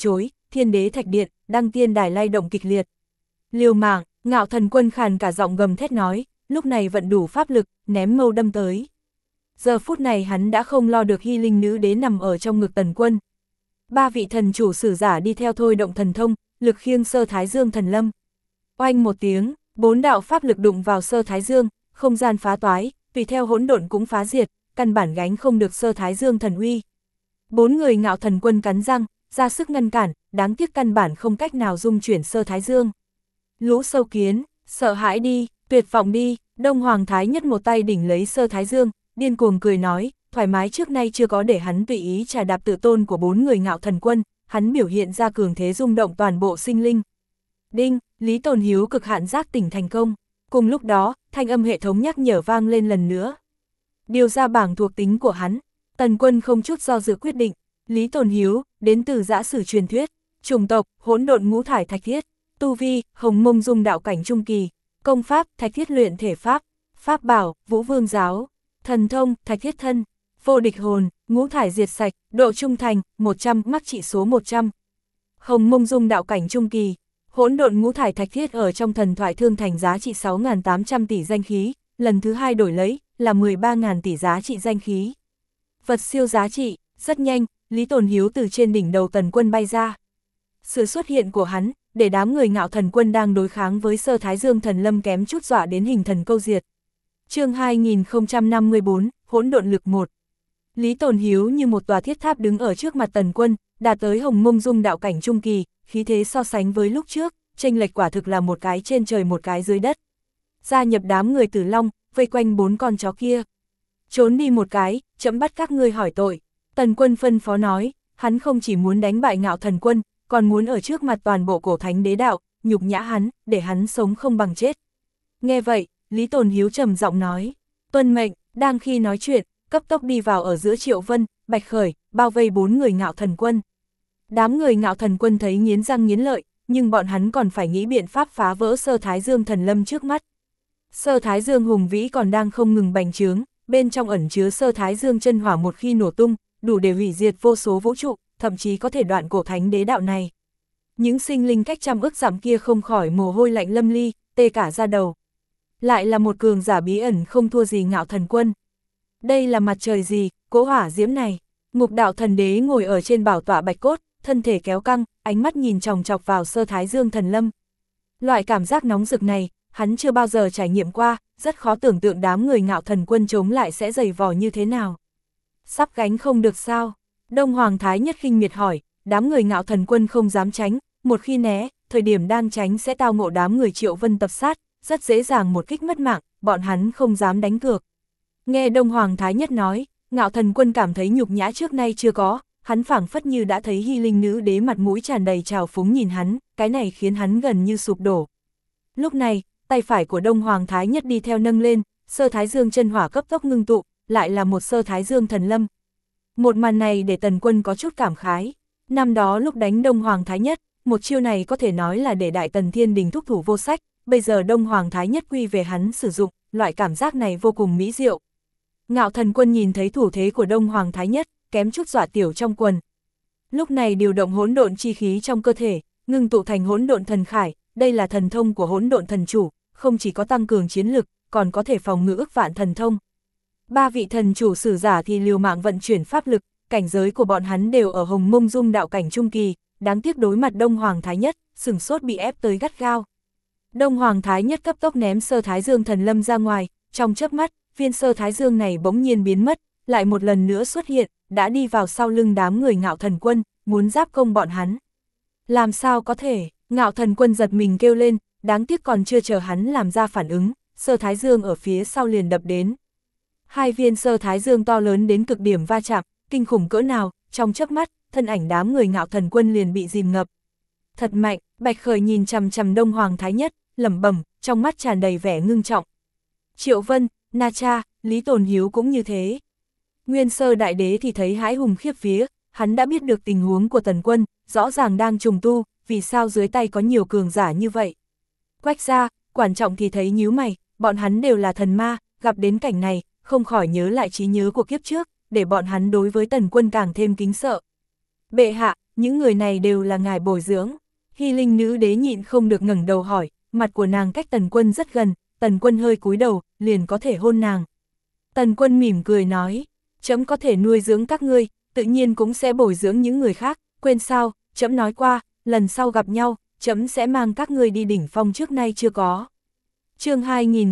Speaker 1: Thiên Đế Thạch Điện, Đăng Tiên Đài lay động kịch liệt. Liều mạng, Ngạo Thần Quân khàn cả giọng gầm thét nói, lúc này vận đủ pháp lực, ném mâu đâm tới. Giờ phút này hắn đã không lo được hy linh nữ đế nằm ở trong ngực Tần Quân. Ba vị thần chủ sử giả đi theo thôi động thần thông, lực khiêng Sơ Thái Dương Thần Lâm. Oanh một tiếng, 4 đạo pháp lực đụng vào Sơ Thái Dương, không gian phá toái, tùy theo hỗn độn cũng phá diệt, căn bản gánh không được Sơ Thái Dương thần uy. 4 người Ngạo Thần Quân cắn răng, ra sức ngăn cản, đáng tiếc căn bản không cách nào dung chuyển Sơ Thái Dương. Lũ sâu kiến, sợ hãi đi, tuyệt vọng đi, Đông Hoàng Thái Nhất một tay đỉnh lấy Sơ Thái Dương, điên cuồng cười nói, thoải mái trước nay chưa có để hắn tùy ý trà đạp tự tôn của 4 người Ngạo Thần Quân, hắn biểu hiện ra cường thế rung động toàn bộ sinh linh. Đinh, Lý Tồn Hiếu cực hạn giác tỉnh thành công. Cùng lúc đó, thanh âm hệ thống nhắc nhở vang lên lần nữa. Điều ra bảng thuộc tính của hắn, Tần Quân không chút do dự quyết định, Lý Tồn Hiếu, đến từ giã sử truyền thuyết, chủng tộc, hỗn độn ngũ thải thạch thiết, tu vi, hồng mông dung đạo cảnh trung kỳ, công pháp, thạch thiết luyện thể pháp, pháp bảo, vũ vương giáo, thần thông, thạch thiết thân, vô địch hồn, ngũ thải diệt sạch, độ trung thành, 100, mắc trị số 100. Hồng mông dung đạo cảnh trung kỳ, hỗn độn ngũ thải thạch thiết ở trong thần thoại thương thành giá trị 6.800 tỷ danh khí, lần thứ 2 đổi lấy, là 13.000 tỷ giá trị danh khí. Vật siêu giá trị, rất nhanh, Lý Tồn Hiếu từ trên đỉnh đầu Tần Quân bay ra. Sự xuất hiện của hắn, để đám người Ngạo Thần Quân đang đối kháng với Sơ Thái Dương Thần Lâm kém chút dọa đến hình thần câu diệt. Chương 2054, hỗn độn lực 1. Lý Tồn Hiếu như một tòa thiết tháp đứng ở trước mặt Tần Quân, đạt tới hồng mông dung đạo cảnh trung kỳ, khí thế so sánh với lúc trước, chênh lệch quả thực là một cái trên trời một cái dưới đất. Gia nhập đám người Tử Long, vây quanh 4 con chó kia. Trốn đi một cái, chậm bắt các ngươi hỏi tội. Tần Quân phân phó nói, hắn không chỉ muốn đánh bại Ngạo Thần Quân, còn muốn ở trước mặt toàn bộ cổ thánh đế đạo, nhục nhã hắn, để hắn sống không bằng chết. Nghe vậy, Lý Tồn Hiếu trầm giọng nói, tuân mệnh. Đang khi nói chuyện, cấp tốc đi vào ở giữa Triệu Vân, Bạch Khởi, bao vây 4 người Ngạo Thần Quân. Đám người Ngạo Thần Quân thấy nghiến răng nghiến lợi, nhưng bọn hắn còn phải nghĩ biện pháp phá vỡ Sơ Thái Dương Thần Lâm trước mắt. Sơ Thái Dương hùng vĩ còn đang không ngừng bành trướng, bên trong ẩn chứa Sơ Thái Dương chân hỏa một khi nổ tung, đủ để hủy diệt vô số vũ trụ, thậm chí có thể đoạn cổ thánh đế đạo này. Những sinh linh cách trăm ức dặm kia không khỏi mồ hôi lạnh lâm ly, tê cả da đầu. Lại là một cường giả bí ẩn không thua gì Ngạo Thần Quân. Đây là mặt trời gì, cỗ hỏa diễm này? Ngục đạo thần đế ngồi ở trên bảo tọa bạch cốt, thân thể kéo căng, ánh mắt nhìn chòng chọc vào Sơ Thái Dương Thần Lâm. Loại cảm giác nóng rực này, hắn chưa bao giờ trải nghiệm qua, rất khó tưởng tượng đám người Ngạo Thần Quân chống lại sẽ dày vò như thế nào. Sắp gánh không được sao? Đông Hoàng Thái Nhất khinh miệt hỏi, đám người Ngạo Thần Quân không dám tránh, một khi né, thời điểm đang tránh sẽ tao ngộ đám người Triệu Vân tập sát, rất dễ dàng một kích mất mạng, bọn hắn không dám đánh cược. Nghe Đông Hoàng Thái Nhất nói, Ngạo Thần Quân cảm thấy nhục nhã trước nay chưa có, hắn phảng phất như đã thấy hy linh nữ đế mặt mũi tràn đầy trào phúng nhìn hắn, cái này khiến hắn gần như sụp đổ. Lúc này, tay phải của Đông Hoàng Thái Nhất đi theo nâng lên, Sơ Thái Dương chân hỏa cấp tốc ngưng tụ, lại là một Sơ Thái Dương Thần Lâm. Một màn này để Tần Quân có chút cảm khái. Năm đó lúc đánh Đông Hoàng Thái Nhất, một chiêu này có thể nói là để Đại Tần Thiên Đình thúc thủ vô sách, bây giờ Đông Hoàng Thái Nhất quy về hắn sử dụng, loại cảm giác này vô cùng mỹ diệu. Ngạo Thần Quân nhìn thấy thủ thế của Đông Hoàng Thái Nhất, kém chút dọa tiểu trong quần. Lúc này điều động hỗn độn chi khí trong cơ thể, ngưng tụ thành hỗn độn thần khải, đây là thần thông của hỗn độn thần chủ, không chỉ có tăng cường chiến lực, còn có thể phòng ngự ức vạn thần thông. Ba vị thần chủ sử giả thì liều mạng vận chuyển pháp lực, cảnh giới của bọn hắn đều ở hồng mông dung đạo cảnh trung kỳ, đáng tiếc đối mặt Đông Hoàng Thái Nhất, sửng sốt bị ép tới gắt gao. Đông Hoàng Thái Nhất cấp tốc ném Sơ Thái Dương Thần Lâm ra ngoài, trong chớp mắt, viên Sơ Thái Dương này bỗng nhiên biến mất, lại một lần nữa xuất hiện, đã đi vào sau lưng đám người Ngạo Thần Quân, muốn giáp công bọn hắn. Làm sao có thể? Ngạo Thần Quân giật mình kêu lên, đáng tiếc còn chưa chờ hắn làm ra phản ứng, Sơ Thái Dương ở phía sau liền đập đến. Hai viên Sơ Thái Dương to lớn đến cực điểm va chạm, kinh khủng cỡ nào, trong chớp mắt, thân ảnh đám người Ngạo Thần Quân liền bị dìm ngập. Thật mạnh, Bạch Khởi nhìn chằm chằm Đông Hoàng Thái Nhất, lẩm bẩm, trong mắt tràn đầy vẻ ngưng trọng. Triệu Vân, Na Cha, Lý Tồn Hiếu cũng như thế. Nguyên Sơ Đại Đế thì thấy hãi hùng khiếp vía, hắn đã biết được tình huống của Tần Quân, rõ ràng đang trùng tu, vì sao dưới tay có nhiều cường giả như vậy. Quách gia, Quản Trọng thì thấy nhíu mày, bọn hắn đều là thần ma, gặp đến cảnh này, không khỏi nhớ lại trí nhớ của kiếp trước, để bọn hắn đối với Tần Quân càng thêm kính sợ. Bệ hạ, những người này đều là ngài bồi dưỡng. Hy Linh nữ đế nhịn không được ngẩng đầu hỏi, mặt của nàng cách Tần Quân rất gần, Tần Quân hơi cúi đầu, liền có thể hôn nàng. Tần Quân mỉm cười nói, trẫm có thể nuôi dưỡng các ngươi, tự nhiên cũng sẽ bồi dưỡng những người khác, quên sao, trẫm nói qua, lần sau gặp nhau, trẫm sẽ mang các ngươi đi đỉnh phong trước nay chưa có. Chương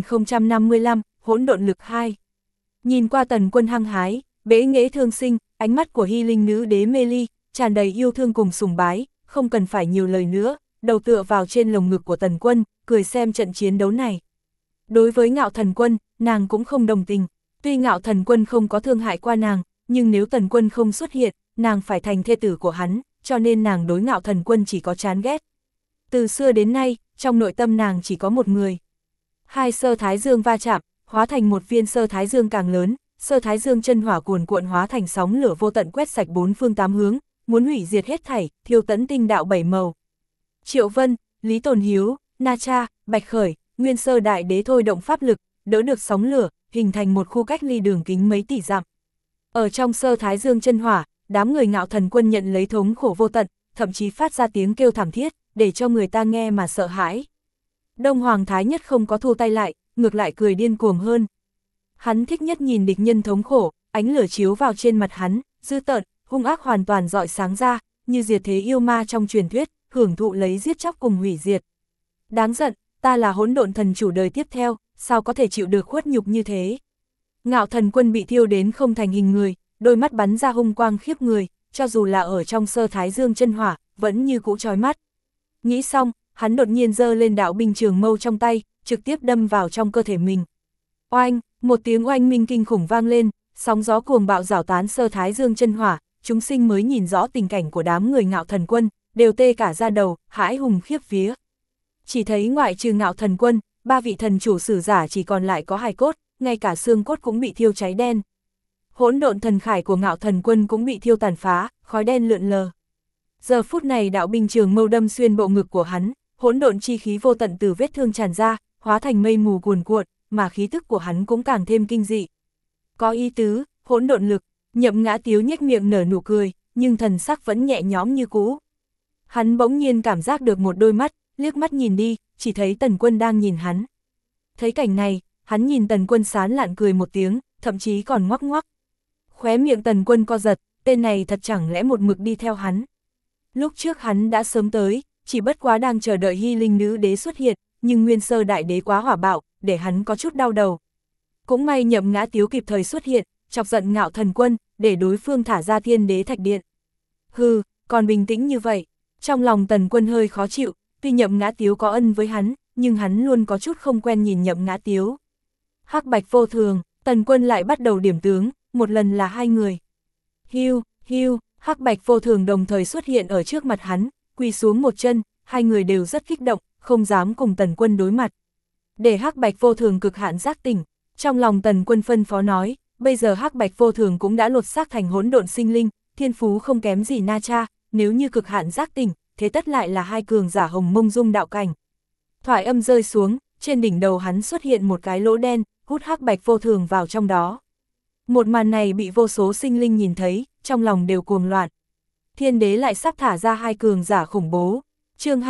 Speaker 1: 2055, hỗn độn lực 2. Nhìn qua Tần Quân hăng hái, bẽ nghễ thương sinh, ánh mắt của Hy Linh nữ đế mê ly, tràn đầy yêu thương cùng sùng bái, không cần phải nhiều lời nữa, đầu tựa vào trên lồng ngực của Tần Quân, cười xem trận chiến đấu này. Đối với Ngạo Thần Quân, nàng cũng không đồng tình, tuy Ngạo Thần Quân không có thương hại qua nàng, nhưng nếu Tần Quân không xuất hiện, nàng phải thành thê tử của hắn, cho nên nàng đối Ngạo Thần Quân chỉ có chán ghét. Từ xưa đến nay, trong nội tâm nàng chỉ có một người. Hai sơ thái dương va chạm, hóa thành một viên sơ thái dương càng lớn, sơ thái dương chân hỏa cuồn cuộn hóa thành sóng lửa vô tận quét sạch bốn phương tám hướng, muốn hủy diệt hết thảy, thiêu tẫn tinh đạo bảy màu. Triệu Vân, Lý Tồn Hiếu, Na Cha, Bạch Khởi, Nguyên Sơ Đại Đế thôi động pháp lực, đỡ được sóng lửa, hình thành một khu cách ly đường kính mấy tỷ dặm. Ở trong sơ thái dương chân hỏa, đám người Ngạo Thần Quân nhận lấy thống khổ vô tận, thậm chí phát ra tiếng kêu thảm thiết, để cho người ta nghe mà sợ hãi. Đông Hoàng Thái Nhất không có thu tay lại, ngược lại cười điên cuồng hơn. Hắn thích nhất nhìn địch nhân thống khổ, ánh lửa chiếu vào trên mặt hắn, dữ tợn, hung ác hoàn toàn rọi sáng ra, như diệt thế yêu ma trong truyền thuyết, hưởng thụ lấy giết chóc cùng hủy diệt. Đáng giận, ta là hỗn độn thần chủ đời tiếp theo, sao có thể chịu được khuất nhục như thế? Ngạo Thần Quân bị thiêu đến không thành hình người, đôi mắt bắn ra hung quang khiếp người, cho dù là ở trong sơ thái dương chân hỏa, vẫn như cũ chói mắt. Nghĩ xong, hắn đột nhiên giơ lên đạo binh trường mâu trong tay, trực tiếp đâm vào trong cơ thể mình. Oanh, một tiếng oanh minh kinh khủng vang lên, sóng gió cuồng bạo rảo tán sơ thái dương chân hỏa, chúng sinh mới nhìn rõ tình cảnh của đám người Ngạo Thần Quân, đều tê cả da đầu, hãi hùng khiếp vía. Chỉ thấy ngoại trừ Ngạo Thần Quân, ba vị thần chủ sử giả chỉ còn lại có hài cốt, ngay cả xương cốt cũng bị thiêu cháy đen. Hỗn độn thần khải của Ngạo Thần Quân cũng bị thiêu tàn phá, khói đen lượn lờ. Giờ phút này đạo binh trường mâu đâm xuyên bộ ngực của hắn, hỗn độn chi khí vô tận từ vết thương tràn ra, hóa thành mây mù cuồn cuộn, mà khí tức của hắn cũng càng thêm kinh dị. Có ý tứ, hỗn độn lực, Nhậm Ngã Tiếu nhếch miệng nở nụ cười, nhưng thần sắc vẫn nhẹ nhõm như cũ. Hắn bỗng nhiên cảm giác được một đôi mắt, liếc mắt nhìn đi, chỉ thấy Tần Quân đang nhìn hắn. Thấy cảnh này, hắn nhìn Tần Quân sán lạn cười một tiếng, thậm chí còn ngoắc ngoắc. Khóe miệng Tần Quân co giật, tên này thật chẳng lẽ một mực đi theo hắn. Lúc trước hắn đã sớm tới, chỉ bất quá đang chờ đợi Hy Linh nữ đế xuất hiện, nhưng Nguyên Sơ Đại Đế quá hỏa bạo, để hắn có chút đau đầu. Cũng may Nhậm Ngã Tiếu kịp thời xuất hiện, chọc giận Ngạo Thần Quân, để đối phương thả ra Thiên Đế Thạch Điện. Hừ, còn bình tĩnh như vậy. Trong lòng Tần Quân hơi khó chịu, tuy Nhậm Ngã Tiếu có ân với hắn, nhưng hắn luôn có chút không quen nhìn Nhậm Ngã Tiếu. Hắc Bạch Vô Thường, Tần Quân lại bắt đầu điểm tướng, một lần là hai người. Hiu, hiu, Hắc Bạch Vô Thường đồng thời xuất hiện ở trước mặt hắn, quỳ xuống một chân, hai người đều rất kích động, không dám cùng Tần Quân đối mặt. Để Hắc Bạch Vô Thường cực hạn giác tỉnh, trong lòng Tần Quân phân phó nói, bây giờ Hắc Bạch Vô Thường cũng đã lột xác thành hỗn độn sinh linh, thiên phú không kém gì Na Cha, nếu như cực hạn giác tỉnh, thế tất lại là hai cường giả Hồng Mông Dung đạo cảnh. Thoại âm rơi xuống, trên đỉnh đầu hắn xuất hiện một cái lỗ đen, hút Hắc Bạch Vô Thường vào trong đó. Một màn này bị vô số sinh linh nhìn thấy, trong lòng đều cuồng loạn. Thiên đế lại sắp thả ra hai cường giả khủng bố. Chương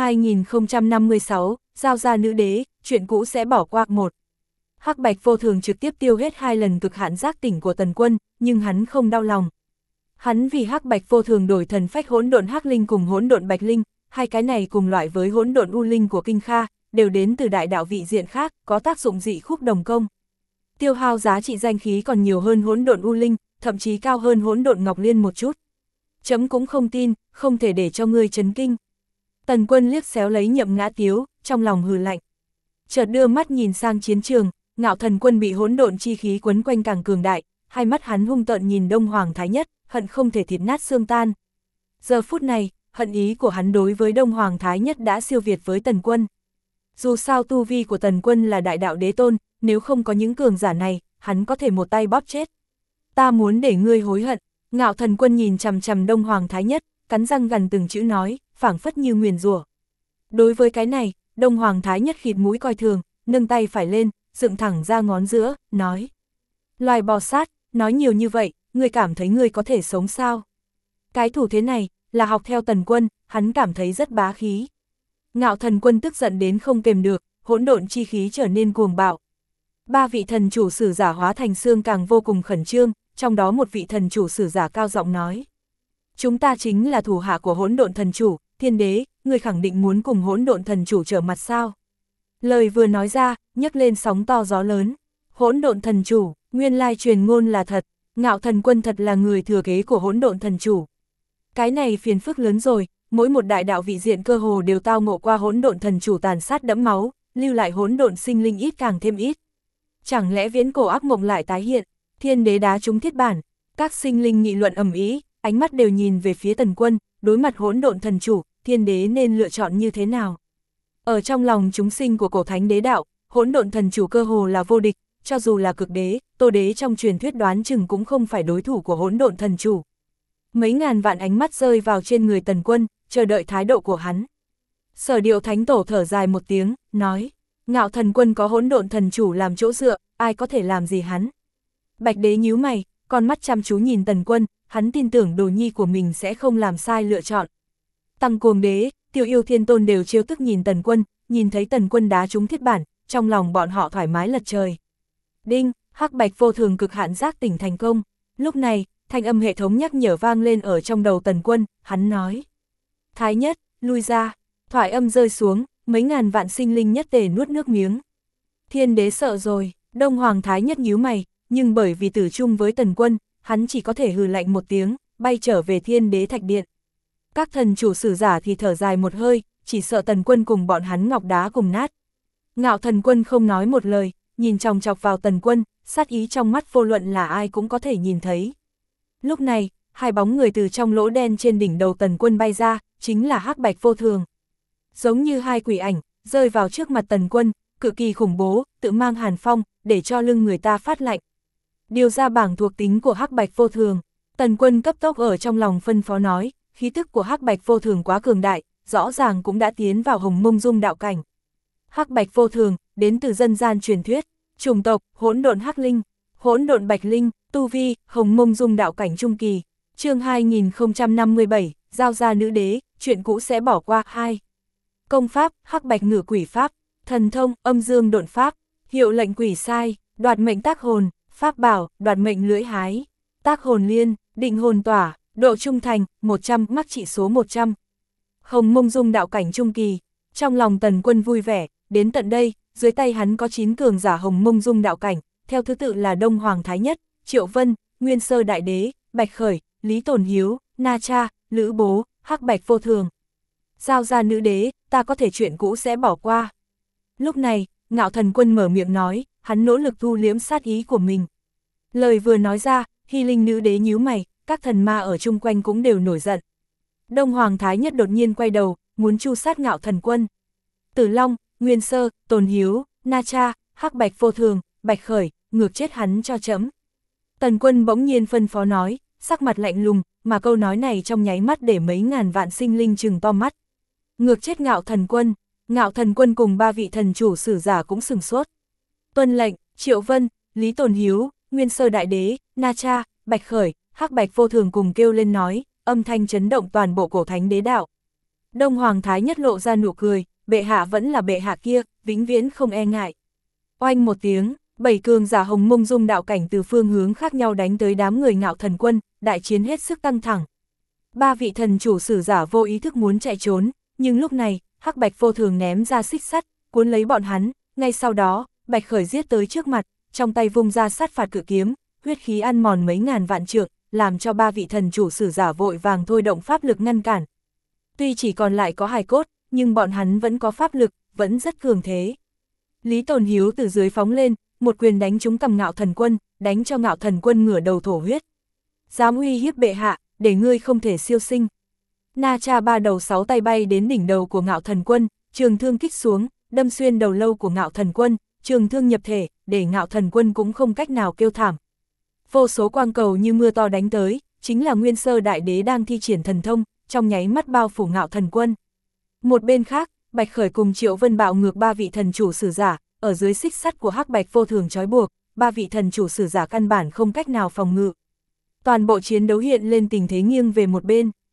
Speaker 1: 2056, giao ra nữ đế, chuyện cũ sẽ bỏ qua một. Hắc Bạch Vô Thường trực tiếp tiêu hết hai lần cực hạn giác tỉnh của Tần Quân, nhưng hắn không đau lòng. Hắn vì Hắc Bạch Vô Thường đổi thần phách hỗn độn Hắc Linh cùng hỗn độn Bạch Linh, hai cái này cùng loại với hỗn độn U Linh của Kinh Kha, đều đến từ đại đạo vị diện khác, có tác dụng dị khúc đồng công. Tiêu hao giá trị danh khí còn nhiều hơn hỗn độn U Linh, thậm chí cao hơn hỗn độn Ngọc Liên một chút. Chấm cũng không tin, không thể để cho ngươi chấn kinh. Tần Quân liếc xéo lấy Nhậm Ngã Tiếu, trong lòng hừ lạnh. Chợt đưa mắt nhìn sang chiến trường, Ngạo Thần Quân bị hỗn độn chi khí quấn quanh càng cường đại, hai mắt hắn hung tợn nhìn Đông Hoàng Thái Nhất, hận không thể thịt nát xương tan. Giờ phút này, hận ý của hắn đối với Đông Hoàng Thái Nhất đã siêu việt với Tần Quân. Dù sao tu vi của Tần Quân là đại đạo đế tôn, nếu không có những cường giả này, hắn có thể một tay bóp chết. Ta muốn để ngươi hối hận. Ngạo Thần Quân nhìn chằm chằm Đông Hoàng Thái Nhất, cắn răng gần từng chữ nói, phảng phất như nguyền rủa. Đối với cái này, Đông Hoàng Thái Nhất khịt mũi coi thường, nâng tay phải lên, dựng thẳng ra ngón giữa, nói. Loài bò sát, nói nhiều như vậy, ngươi cảm thấy ngươi có thể sống sao? Cái thủ thế này, là học theo Tần Quân, hắn cảm thấy rất bá khí. Ngạo Thần Quân tức giận đến không kềm được, hỗn độn chi khí trở nên cuồng bạo. Ba vị thần chủ sử giả hóa thành xương càng vô cùng khẩn trương, trong đó một vị thần chủ sử giả cao giọng nói. Chúng ta chính là thủ hạ của hỗn độn thần chủ, Thiên Đế, người khẳng định muốn cùng hỗn độn thần chủ trở mặt sao? Lời vừa nói ra, nhấc lên sóng to gió lớn. Hỗn độn thần chủ, nguyên lai truyền ngôn là thật, Ngạo Thần Quân thật là người thừa kế của hỗn độn thần chủ. Cái này phiền phức lớn rồi, mỗi một đại đạo vị diện cơ hồ đều tao ngộ qua hỗn độn thần chủ tàn sát đẫm máu, lưu lại hỗn độn sinh linh ít càng thêm ít. Chẳng lẽ viễn cổ ác mộng lại tái hiện? Thiên Đế đá trúng thiết bản, các sinh linh nghị luận ầm ĩ, ánh mắt đều nhìn về phía Tần Quân, đối mặt hỗn độn thần chủ, Thiên Đế nên lựa chọn như thế nào? Ở trong lòng chúng sinh của cổ thánh đế đạo, hỗn độn thần chủ cơ hồ là vô địch, cho dù là cực đế, Tô Đế trong truyền thuyết đoán chừng cũng không phải đối thủ của hỗn độn thần chủ. Mấy ngàn vạn ánh mắt rơi vào trên người Tần Quân, chờ đợi thái độ của hắn. Sở Điệu Thánh Tổ thở dài một tiếng, nói, Ngạo Thần Quân có hỗn độn thần chủ làm chỗ dựa, ai có thể làm gì hắn? Bạch Đế nhíu mày, con mắt chăm chú nhìn Tần Quân, hắn tin tưởng đồ nhi của mình sẽ không làm sai lựa chọn. Tăng Cuồng Đế, Tiểu Yêu Thiên Tôn đều trêu tức nhìn Tần Quân, nhìn thấy Tần Quân đá trúng thiết bản, trong lòng bọn họ thoải mái lật trời. Đinh, hắc bạch vô thường cực hạn giác tỉnh thành công. Lúc này, thanh âm hệ thống nhắc nhở vang lên ở trong đầu Tần Quân, hắn nói. Thái Nhất, lui ra, thoại âm rơi xuống, mấy ngàn vạn sinh linh nhất tề nuốt nước miếng. Thiên Đế sợ rồi, Đông Hoàng Thái Nhất nhíu mày, nhưng bởi vì tử chung với Tần Quân, hắn chỉ có thể hừ lạnh một tiếng, bay trở về Thiên Đế Thạch Điện. Các thần chủ sử giả thì thở dài một hơi, chỉ sợ Tần Quân cùng bọn hắn ngọc đá cùng nát. Ngạo Thần Quân không nói một lời, nhìn chòng chọc vào Tần Quân, sát ý trong mắt vô luận là ai cũng có thể nhìn thấy. Lúc này, hai bóng người từ trong lỗ đen trên đỉnh đầu Tần Quân bay ra, chính là hắc bạch vô thường. Giống như hai quỷ ảnh, rơi vào trước mặt Tần Quân, cực kỳ khủng bố, tự mang hàn phong, để cho lưng người ta phát lạnh. Điều ra bảng thuộc tính của hắc bạch vô thường, Tần Quân cấp tốc ở trong lòng phân phó nói, khí tức của hắc bạch vô thường quá cường đại, rõ ràng cũng đã tiến vào Hồng Mông Dung đạo cảnh. Hắc bạch vô thường, đến từ dân gian truyền thuyết, chủng tộc, hỗn độn hắc linh, hỗn độn bạch linh, tu vi, Hồng Mông Dung đạo cảnh trung kỳ. Chương 2057, giao ra nữ đế, chuyện cũ sẽ bỏ qua. 2. Công pháp, hắc bạch ngự quỷ pháp, thần thông, âm dương độn pháp, hiệu lệnh quỷ sai, đoạt mệnh tác hồn, pháp bảo, đoạt mệnh lưỡi hái, tác hồn liên, định hồn tỏa, độ trung thành, 100, mắc trị số 100. Hồng Mông Dung đạo cảnh trung kỳ. Trong lòng Tần Quân vui vẻ, đến tận đây, dưới tay hắn có 9 cường giả Hồng Mông Dung đạo cảnh, theo thứ tự là Đông Hoàng Thái Nhất, Triệu Vân, Nguyên Sơ Đại Đế, Bạch Khởi, Lý Tồn Hiếu, Na Cha, Lữ Bố, hắc bạch vô thường. Giao ra nữ đế, ta có thể chuyện cũ sẽ bỏ qua. Lúc này, Ngạo Thần Quân mở miệng nói, hắn nỗ lực thu liễm sát ý của mình. Lời vừa nói ra, Hy Linh nữ đế nhíu mày, các thần ma ở chung quanh cũng đều nổi giận. Đông Hoàng Thái Nhất đột nhiên quay đầu, muốn tru sát Ngạo Thần Quân. Tử Long, Nguyên Sơ, Tồn Hiếu, Na Cha, hắc bạch vô thường, Bạch Khởi, ngược chết hắn cho chấm. Tần Quân bỗng nhiên phân phó nói, sắc mặt lạnh lùng, mà câu nói này trong nháy mắt để mấy ngàn vạn sinh linh trừng to mắt. Ngược chết Ngạo Thần Quân. Ngạo Thần Quân cùng ba vị thần chủ sử giả cũng sừng sốt. Tuân lệnh, Triệu Vân, Lý Tồn Hiếu, Nguyên Sơ Đại Đế, Na Cha, Bạch Khởi, hắc bạch vô thường cùng kêu lên nói, âm thanh chấn động toàn bộ cổ thánh đế đạo. Đông Hoàng Thái Nhất lộ ra nụ cười, bệ hạ vẫn là bệ hạ kia, vĩnh viễn không e ngại. Oanh một tiếng, 7 cường giả Hồng Mông Dung đạo cảnh từ phương hướng khác nhau đánh tới đám người Ngạo Thần Quân, đại chiến hết sức căng thẳng. Ba vị thần chủ sử giả vô ý thức muốn chạy trốn, nhưng lúc này, hắc bạch vô thường ném ra xích sắt, cuốn lấy bọn hắn, ngay sau đó, Bạch Khởi giết tới trước mặt, trong tay vung ra sát phạt cự kiếm, huyết khí ăn mòn mấy ngàn vạn trượng, làm cho ba vị thần chủ sử giả vội vàng thôi động pháp lực ngăn cản. Tuy chỉ còn lại có hài cốt, nhưng bọn hắn vẫn có pháp lực, vẫn rất cường thế. Lý Tồn Hiếu từ dưới phóng lên, một quyền đánh trúng cằm Ngạo Thần Quân, đánh cho Ngạo Thần Quân ngửa đầu thổ huyết. Dám uy hiếp bệ hạ, để ngươi không thể siêu sinh. Na Cha ba đầu sáu tay bay đến đỉnh đầu của Ngạo Thần Quân, trường thương kích xuống, đâm xuyên đầu lâu của Ngạo Thần Quân, trường thương nhập thể, để Ngạo Thần Quân cũng không cách nào kêu thảm. Vô số quang cầu như mưa to đánh tới, chính là Nguyên Sơ Đại Đế đang thi triển thần thông, trong nháy mắt bao phủ Ngạo Thần Quân. Một bên khác, Bạch Khởi cùng Triệu Vân bạo ngược ba vị thần chủ sử giả, ở dưới xích sắt của hắc bạch vô thường trói buộc, ba vị thần chủ sử giả căn bản không cách nào phòng ngự. Toàn bộ chiến đấu hiện lên tình thế nghiêng về một bên.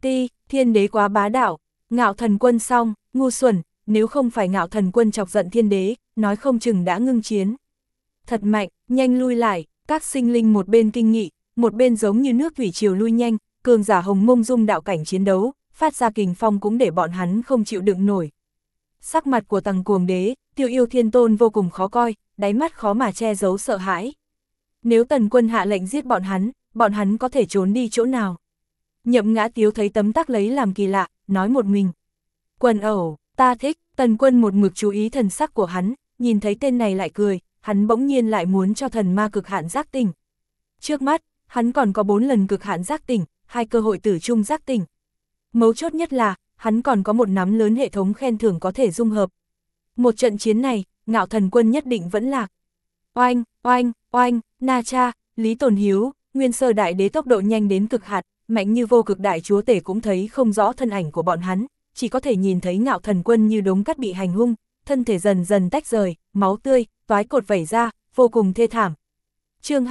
Speaker 1: Thiên đế quá bá đạo. Ngạo Thần Quân xong, ngu xuẩn, nếu không phải Ngạo Thần Quân chọc giận thiên đế, nói không chừng đã ngưng chiến. Thật mạnh, nhanh lui lại, các sinh linh một bên kinh nghị, một bên giống như nước thủy triều lui nhanh, cường giả Hồng Mông Dung đạo cảnh chiến đấu, phát ra kình phong cũng để bọn hắn không chịu đựng nổi. Sắc mặt của Tằng Cuồng Đế, Tiêu Yêu Thiên Tôn vô cùng khó coi, đáy mắt khó mà che giấu sợ hãi. Nếu Tần Quân hạ lệnh giết bọn hắn có thể trốn đi chỗ nào? Nhậm Ngã Tiếu thấy tấm tắc lấy làm kỳ lạ, nói một mình. Quần ẩu, ta thích. Tần Quân một mực chú ý thần sắc của hắn, nhìn thấy tên này lại cười, hắn bỗng nhiên lại muốn cho thần ma cực hạn giác tỉnh. Trước mắt, hắn còn có 4 lần cực hạn giác tỉnh, 2 cơ hội tử trung giác tỉnh. Mấu chốt nhất là, hắn còn có một nắm lớn hệ thống khen thưởng có thể dung hợp. Một trận chiến này, Ngạo Thần Quân nhất định vẫn lạc. Oanh, oanh, oanh, Na Cha, Lý Tồn Hiếu, Nguyên Sơ Đại Đế tốc độ nhanh đến cực hạn, mạnh như Vô Cực Đại Chúa Tể cũng thấy không rõ thân ảnh của bọn hắn, chỉ có thể nhìn thấy Ngạo Thần Quân như đống cát bị hành hung, thân thể dần dần tách rời, máu tươi, toái cột vẩy ra, vô cùng thê thảm. Chương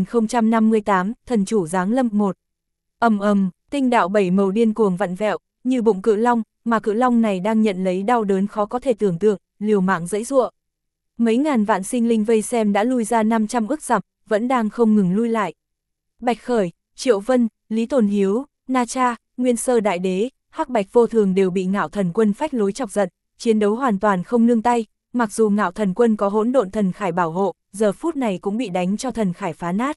Speaker 1: 2058, Thần Chủ Giáng Lâm 1. Tinh đạo 7 màu điên cuồng vặn vẹo, như bụng cự long, mà cự long này đang nhận lấy đau đớn khó có thể tưởng tượng, liều mạng giãy giụa. Mấy ngàn vạn sinh linh vây xem đã lui ra 500 ức dặm, vẫn đang không ngừng lui lại. Bạch Khởi, Triệu Vân, Lý Tồn Hiếu, Na Cha, Nguyên Sơ Đại Đế, Hắc Bạch Vô Thường đều bị Ngạo Thần Quân phách lối chọc giận, chiến đấu hoàn toàn không nương tay, mặc dù Ngạo Thần Quân có hỗn độn thần khải bảo hộ, giờ phút này cũng bị đánh cho thần khải phá nát.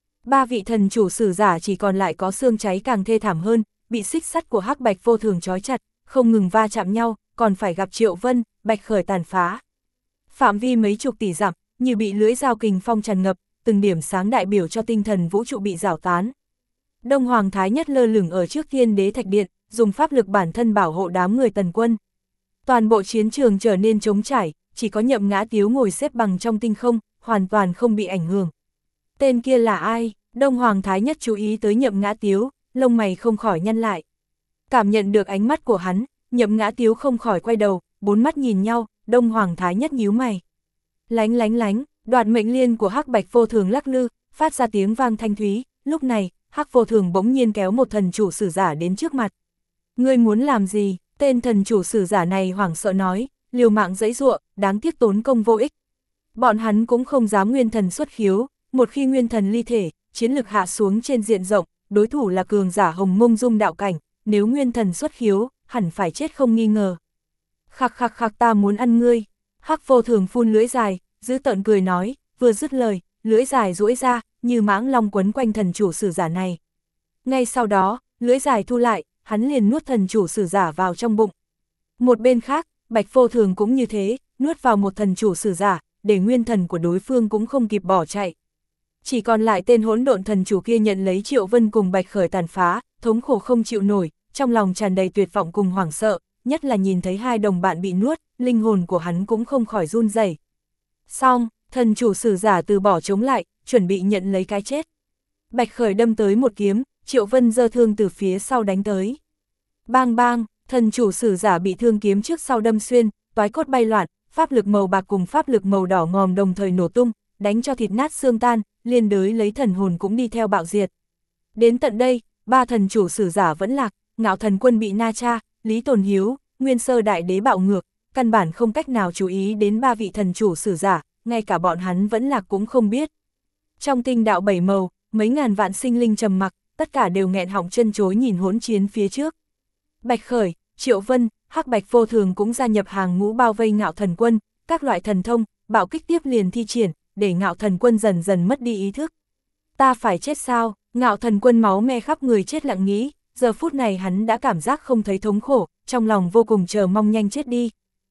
Speaker 1: 3 vị thần chủ sử giả chỉ còn lại có xương cháy càng thê thảm hơn, bị xích sắt của Hắc Bạch Vô Thường trói chặt, không ngừng va chạm nhau, còn phải gặp Triệu Vân, Bạch Khởi tàn phá. Phạm vi mấy chục tỷ dặm, như bị lưỡi dao kình phong tràn ngập, từng điểm sáng đại biểu cho tinh thần vũ trụ bị rào tán. Đông Hoàng Thái Nhất lơ lửng ở trước Thiên Đế Thạch Điện, dùng pháp lực bản thân bảo hộ đám người Tần Quân. Toàn bộ chiến trường trở nên trống trải, chỉ có Nhậm Ngã Tiếu ngồi xếp bằng trong tinh không, hoàn toàn không bị ảnh hưởng. Tên kia là ai? Đông Hoàng Thái Nhất chú ý tới Nhậm Ngã Tiếu, lông mày không khỏi nhăn lại. Cảm nhận được ánh mắt của hắn, Nhậm Ngã Tiếu không khỏi quay đầu, 4 mắt nhìn nhau, Đông Hoàng Thái Nhất nhíu mày. Lánh lánh lánh, đoạt mệnh liên của Hắc Bạch Vô Thường lắc lư, phát ra tiếng vang thanh thúy, lúc này, Hắc Vô Thường bỗng nhiên kéo một thần chủ sử giả đến trước mặt. Ngươi muốn làm gì? Tên thần chủ sử giả này hoảng sợ nói, liều mạng giãy giụa, đáng tiếc tốn công vô ích. Bọn hắn cũng không dám nguyên thần xuất khiếu, một khi nguyên thần ly thể, chiến lực hạ xuống trên diện rộng, đối thủ là cường giả Hồng Mông Dung đạo cảnh, nếu nguyên thần xuất khiếu, hẳn phải chết không nghi ngờ. Khắc khắc khắc, ta muốn ăn ngươi. Hắc Vô Thường phun lưỡi dài, dữ tợn cười nói, vừa dứt lời, lưỡi dài duỗi ra, như mãng long quấn quanh thần chủ sử giả này. Ngay sau đó, lưỡi dài thu lại, hắn liền nuốt thần chủ sử giả vào trong bụng. Một bên khác, Bạch Vô Thường cũng như thế, nuốt vào một thần chủ sử giả, để nguyên thần của đối phương cũng không kịp bỏ chạy. Chỉ còn lại tên hỗn độn thần chủ kia nhận lấy Triệu Vân cùng Bạch Khởi tàn phá, thống khổ không chịu nổi, trong lòng tràn đầy tuyệt vọng cùng hoảng sợ, nhất là nhìn thấy 2 đồng bạn bị nuốt, linh hồn của hắn cũng không khỏi run rẩy. Xong, thần chủ sử giả từ bỏ chống lại, chuẩn bị nhận lấy cái chết. Bạch Khởi đâm tới một kiếm, Triệu Vân giơ thương từ phía sau đánh tới. Bang bang, thần chủ sử giả bị thương kiếm trước sau đâm xuyên, toái cốt bay loạn, pháp lực màu bạc cùng pháp lực màu đỏ ngòm đồng thời nổ tung, đánh cho thịt nát xương tan, liên đới lấy thần hồn cũng đi theo bạo diệt. Đến tận đây, 3 thần chủ sử giả vẫn lạc, Ngạo Thần Quân bị Na Cha, Lý Tồn Hiếu, Nguyên Sơ Đại Đế bạo ngược, căn bản không cách nào chú ý đến 3 vị thần chủ sử giả, ngay cả bọn hắn vẫn lạc cũng không biết. Trong tinh đạo 7 màu, mấy ngàn vạn sinh linh trầm mặc, tất cả đều nghẹn họng chân chối nhìn hỗn chiến phía trước. Bạch Khởi, Triệu Vân, Hắc Bạch Vô Thường cũng gia nhập hàng ngũ bao vây Ngạo Thần Quân, các loại thần thông, bạo kích tiếp liền thi triển, để Ngạo Thần Quân dần dần mất đi ý thức. Ta phải chết sao? Ngạo Thần Quân máu me khắp người chết lặng nghĩ, giờ phút này hắn đã cảm giác không thấy thống khổ, trong lòng vô cùng chờ mong nhanh chết đi.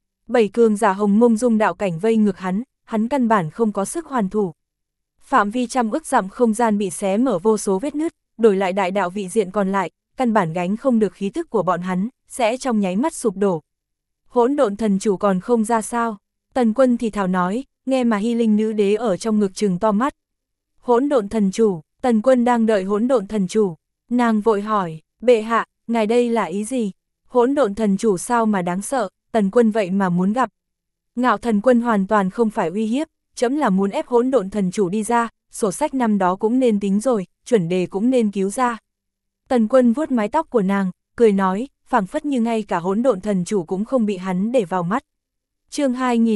Speaker 1: 7 cường giả Hồng Mông Dung đạo cảnh vây ngược hắn căn bản không có sức hoàn thủ. Phạm vi trăm ức dặm không gian bị xé mở vô số vết nứt, đổi lại đại đạo vị diện còn lại, căn bản gánh không được khí tức của bọn hắn, sẽ trong nháy mắt sụp đổ. Hỗn độn thần chủ còn không ra sao? Tần Quân thì thào nói, nghe mà Hy Linh nữ đế ở trong ngực trừng to mắt. Hỗn độn thần chủ, Tần Quân đang đợi hỗn độn thần chủ. Nàng vội hỏi, bệ hạ, ngài đây là ý gì? Hỗn độn thần chủ sao mà đáng sợ, Tần Quân vậy mà muốn gặp. Ngạo Thần Quân hoàn toàn không phải uy hiếp, chấm là muốn ép hỗn độn thần chủ đi ra, sổ sách năm đó cũng nên tính rồi, chuẩn đề cũng nên cứu ra. Tần Quân vuốt mái tóc của nàng, cười nói, phảng phất như ngay cả hỗn độn thần chủ cũng không bị hắn để vào mắt. Chương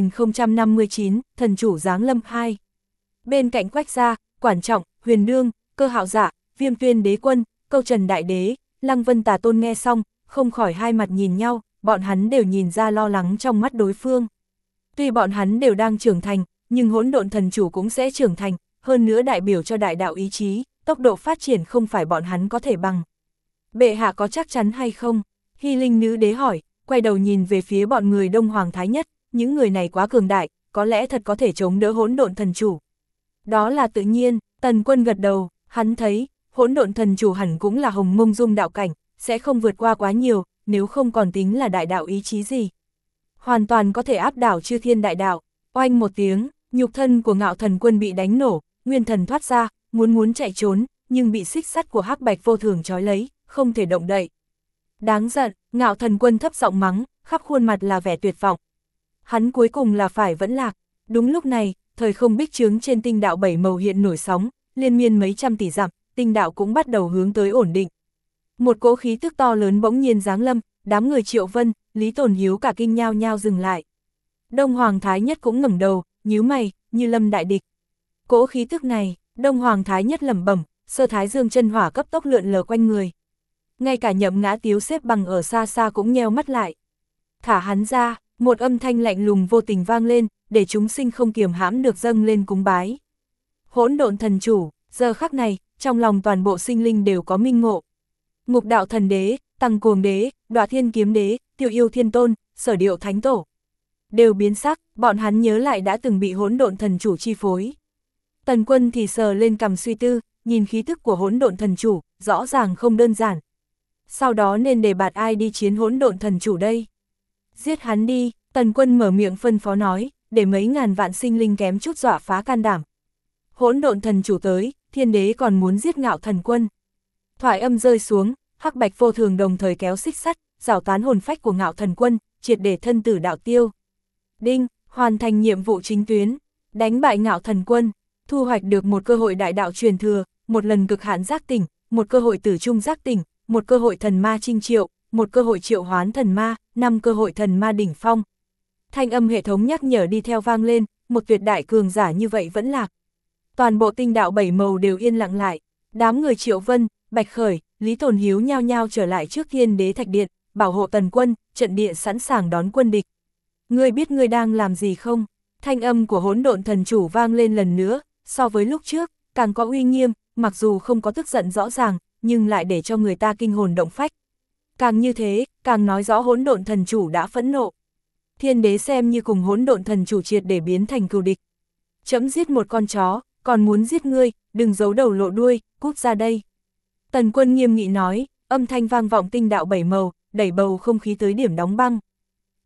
Speaker 1: 2059, thần chủ giáng lâm 2. Bên cạnh Quách gia, Quản Trọng, Huyền Đương, Cơ Hạo Dạ, Viêm Tuyên Đế Quân, Câu Trần Đại Đế, Lăng Vân Tà Tôn nghe xong, không khỏi hai mặt nhìn nhau, bọn hắn đều nhìn ra lo lắng trong mắt đối phương. Tuy bọn hắn đều đang trưởng thành, nhưng hỗn độn thần chủ cũng sẽ trưởng thành, hơn nữa đại biểu cho đại đạo ý chí, tốc độ phát triển không phải bọn hắn có thể bằng. Bệ hạ có chắc chắn hay không? Hy Linh nữ đế hỏi, quay đầu nhìn về phía bọn người Đông Hoàng Thái Nhất, những người này quá cường đại, có lẽ thật có thể chống đỡ hỗn độn thần chủ. Đó là tự nhiên, Tần Quân gật đầu, hắn thấy, hỗn độn thần chủ hẳn cũng là hồng mông dung đạo cảnh, sẽ không vượt qua quá nhiều, nếu không còn tính là đại đạo ý chí gì. Hoàn toàn có thể áp đảo chư thiên đại đạo. Oanh một tiếng, nhục thân của Ngạo Thần Quân bị đánh nổ, nguyên thần thoát ra, muốn chạy trốn, nhưng bị xích sắt của Hắc Bạch Vô Thường trói lấy, không thể động đậy. Đáng giận, Ngạo Thần Quân thấp giọng mắng, khắp khuôn mặt là vẻ tuyệt vọng. Hắn cuối cùng là phải vẫn lạc. Đúng lúc này, thời không bích chướng trên tinh đạo 7 màu hiện nổi sóng, liên miên mấy trăm tỷ dặm, tinh đạo cũng bắt đầu hướng tới ổn định. Một cỗ khí tức to lớn bỗng nhiên giáng lâm, đám người Triệu Vân, Lý Tồn Hiếu cả kinh nhao nhao dừng lại. Đông Hoàng Thái Nhất cũng ngẩng đầu, nhíu mày, như lâm đại địch. Cỗ khí tức này, Đông Hoàng Thái Nhất lẩm bẩm, Sơ Thái Dương chân hỏa cấp tốc lượn lờ quanh người. Ngay cả Nhậm Ngã Tiếu xếp bằng ở xa xa cũng nheo mắt lại. Thả hắn ra, một âm thanh lạnh lùng vô tình vang lên, để chúng sinh không kiềm hãm được dâng lên cúng bái. Hỗn độn thần chủ, giờ khắc này, trong lòng toàn bộ sinh linh đều có minh ngộ. Ngục Đạo Thần Đế, Tăng Cuồng Đế, Đoạ Thiên Kiếm Đế, Tiểu Yêu Thiên Tôn, Sở Điệu Thánh Tổ đều biến sắc, bọn hắn nhớ lại đã từng bị hỗn độn thần chủ chi phối. Tần Quân thì sờ lên cằm suy tư, nhìn khí thức của hỗn độn thần chủ, rõ ràng không đơn giản. Sau đó nên đề bạt ai đi chiến hỗn độn thần chủ đây? Giết hắn đi, Tần Quân mở miệng phân phó nói, để mấy ngàn vạn sinh linh kém chút dọa phá can đảm. Hỗn độn thần chủ tới, Thiên Đế còn muốn giết Ngạo Thần Quân. Thoại âm rơi xuống, Hắc Bạch Vô Thường đồng thời kéo xích sắt, rào tán hồn phách của Ngạo Thần Quân, triệt để thân tử đạo tiêu. Đinh, hoàn thành nhiệm vụ chính tuyến, đánh bại Ngạo Thần Quân, thu hoạch được một cơ hội đại đạo truyền thừa, một lần cực hạn giác tỉnh, một cơ hội tử trung giác tỉnh, một cơ hội thần ma trinh triệu, một cơ hội triệu hoán thần ma, 5 cơ hội thần ma đỉnh phong. Thanh âm hệ thống nhắc nhở đi theo vang lên, một tuyệt đại cường giả như vậy vẫn lạc. Toàn bộ tinh đạo 7 màu đều yên lặng lại, đám người Triệu Vân, Bạch Khởi, Lý Tồn Hiếu nhao nhao trở lại trước Thiên Đế Thạch Điện, bảo hộ Tần Quân, trận địa sẵn sàng đón quân địch. Ngươi biết ngươi đang làm gì không? Thanh âm của hỗn độn thần chủ vang lên lần nữa, so với lúc trước, càng có uy nghiêm, mặc dù không có tức giận rõ ràng, nhưng lại để cho người ta kinh hồn động phách. Càng như thế, càng nói rõ hỗn độn thần chủ đã phẫn nộ. Thiên Đế xem như cùng hỗn độn thần chủ triệt để biến thành cừu địch. Chấm giết một con chó, còn muốn giết ngươi, đừng giấu đầu lộ đuôi, cút ra đây. Tần Quân nghiêm nghị nói, âm thanh vang vọng tinh đạo 7 màu, đẩy bầu không khí tới điểm đóng băng.